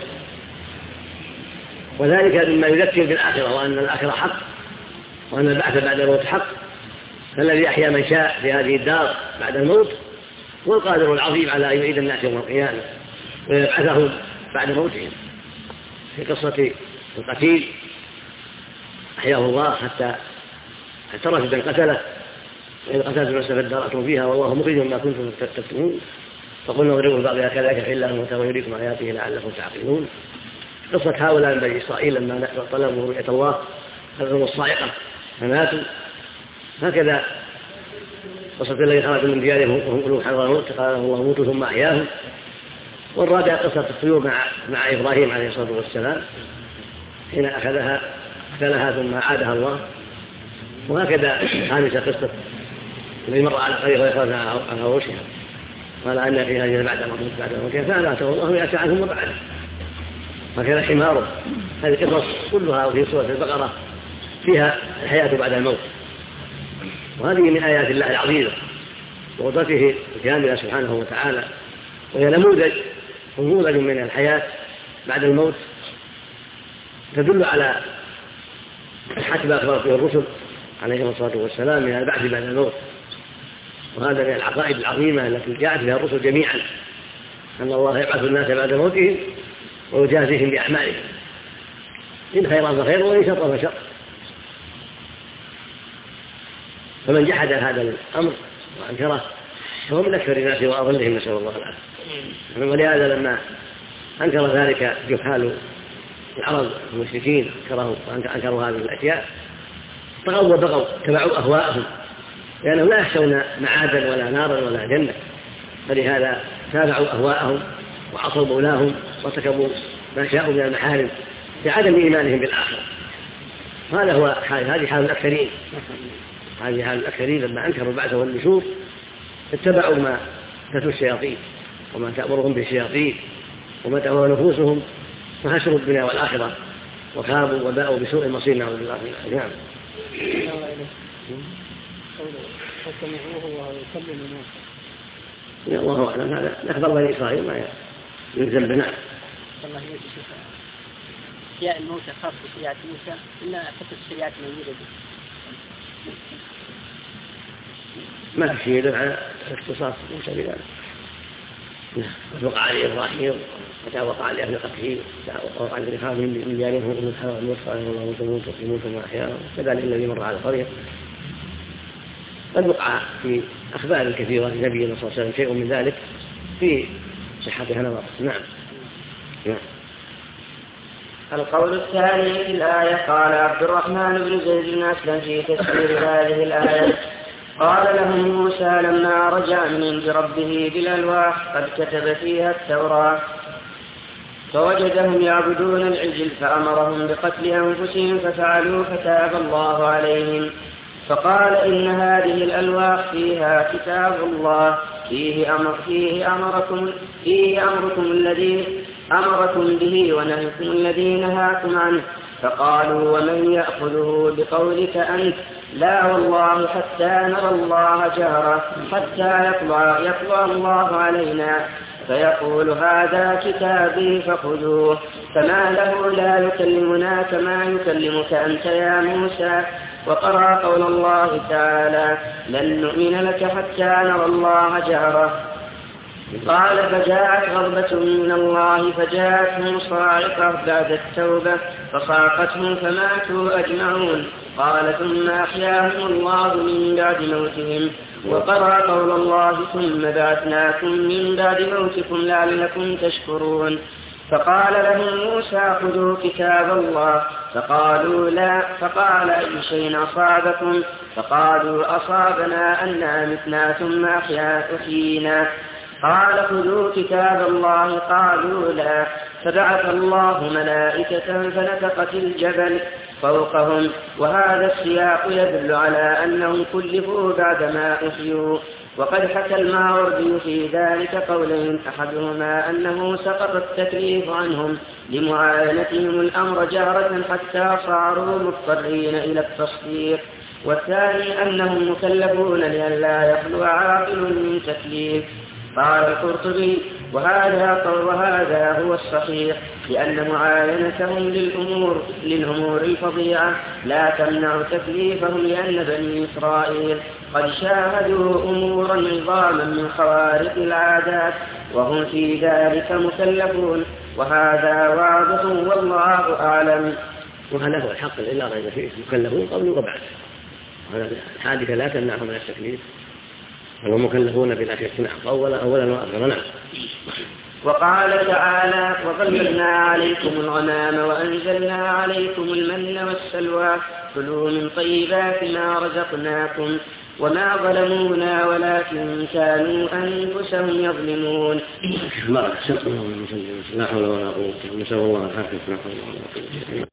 وذلك مما يذكر بالآخرة وأن الآخرة حق وأن البعث بعد الموت حق. فالذي أحيا من شاء في هذه الدار بعد الموت هو القادر العظيم على أن يعيد الناس يوم القيامة ويبعثهم بعد موتهم. في قصة القتيل أحياه الله حتى اعترف بأن قتله، وإذ قتلتم نفسا فادارأتم فيها والله مخرج ما كنتم تكتمون فقلنا اضربوا ببعضها كذلك يحل لهم الموتى ويريكم آياته لعلكم تعقلون. قصة هؤلاء من بني إسرائيل لما طلبوا رؤية الله هذه الصاعقة فماتوا. هكذا قصة الذي خرج من ديارهم وهم ألوف حضرموت قال الله موتوا ثم أحياهم. والرابعة قصة الطيور مع إبراهيم عليه الصلاة والسلام حين أخذها ثم عادها الله. وهكذا خامسة قصة الذي مر على قرية ويخرج على عروشها قال أن في هذه بعد موتها فأماته الله 100 عام ثم بعده. هكذا حماره. هذه القصص كلها في سورة البقرة فيها الحياة بعد الموت، وهذه من آيات الله العظيمة وقدرته الكاملة سبحانه وتعالى، وهي نموذج من الحياة بعد الموت تدل على حسب أخبار فيه الرسل عليهم الصلاة والسلام من البعث بعد الموت. وهذا من العقائد العظيمة التي جاءت بها الرسل جميعا، أن الله يبعث الناس بعد موتهم ويجازيهم بأعمالهم إن خيرا فخير وإن شرا فشر. فمن جحد هذا الأمر وأنكره فهو من أكثر الناس وأضلهم، نسأل الله العافية. ولهذا لما أنكر ذلك جهال العرب المشركين أنكروا هذه الأشياء طغوا وبغوا تبعوا أهواءهم، لأنهم لا يخشون معادا ولا نارا ولا جنة، فلهذا تابعوا أهواءهم وعصوا مولاهم وارتكبوا ما شاءوا من المحارم بعدم إيمانهم بالآخرة. هذا هو هذه حال الأكثرين. هذه حال الأكثرين لما أنكروا البعث والنشور اتبعوا ما تتلو الشياطين وما تأمرهم بالشياطين وما تأمر نفوسهم فخسروا الدنيا والآخرة وخابوا وباءوا بسوء المصير نعوذ بالله من ذلك. نعم. الله أعلم. هذا أخبر بني إسرائيل ما يلزم بنا. أشياء الموتى خاصة بشريعة موسى إلا حتى الشريعة موجودة ما في شيء يدل على اختصاص موسى بذلك. وقع عليه إبراهيم وقع عليه أهل قتله وقع عليه خاف من ديارهم ومن حرام الوصف عليه الله تموت وتموت وأحياء كذلك الذي مر على القرية. قد وقع في أخبار كثيرة لنبينا صلى الله عليه وسلم شيء من ذلك في صحتها نظر. نعم. القول الثاني في الآية قال عبد الرحمن بن زيد بن أسلم في تفسير هذه الآية قال لهم موسى لما رجع من عند ربه بالألواح قد كتب فيها التوراة فوجدهم يعبدون العجل فأمرهم بقتل أنفسهم ففعلوا فتاب الله عليهم فقال إن هذه الألواح فيها كتاب الله فيه أمركم الذي أمركم به ونهيكم الذي نهاكم عنه فقالوا ومن يأخذه بقولك أنت لا والله حتى نرى الله جهرة حتى يطلع الله علينا فيقول هذا كتابي فخذوه فما له لا يكلمنا كما يكلمك أنت يا موسى. وقرأ قول الله تعالى لن نؤمن لك حتى نرى الله جهرة. قال فجاءت غضبة من الله فجاءتهم صاعقة بعد التوبة فصاقتهم فماتوا أجمعون. قال ثم أحياهم الله من بعد موتهم. وقرأ قول الله ثم بعثناكم من بعد موتكم لعلكم تشكرون. فقال لهم موسى خذوا كتاب الله، فقالوا لا. فقال أي شيء أصابكم؟ فقالوا أصابنا أننا متنا ثم أحيينا. قال خذوا كتاب الله، قالوا لا. فبعث الله ملائكة فنفخت الجبل فوقهم. وهذا السياق يدل على أنهم كلفوا بعدما أحيوا. وقد حكى الماوردي في ذلك قولين، أحدهما أنه سقط التكليف عنهم لمعاينتهم الأمر جهرة حتى صاروا مضطرين إلى التصديق، والثاني أنهم مكلفون لئلا يخلو عاقل من تكليف. قال القرطبي وهذا هو الصحيح، لأن معاينتهم للأمور الفظيعة لا تمنع تكليفهم، لأن بني إسرائيل قد شاهدوا أمورا عظاما من خوارق العادات وهم في ذلك مكلفون، وهذا واضح والله أعلم. وهذا هو الحق إلا غير فيه، مكلفون قبل وبعد، الحادثة لا تمنعهم من التكليف، هم مكلفون بلا شك. نعم، أولا وآخرا. نعم. وقال تعالى وظللنا عليكم الغمام وأنزلنا عليكم المن والسلوى كلوا من طيبات ما رزقناكم وما ظلمونا ولكن كانوا أنفسهم يظلمون. لا حول ولا قوة إلا بالله.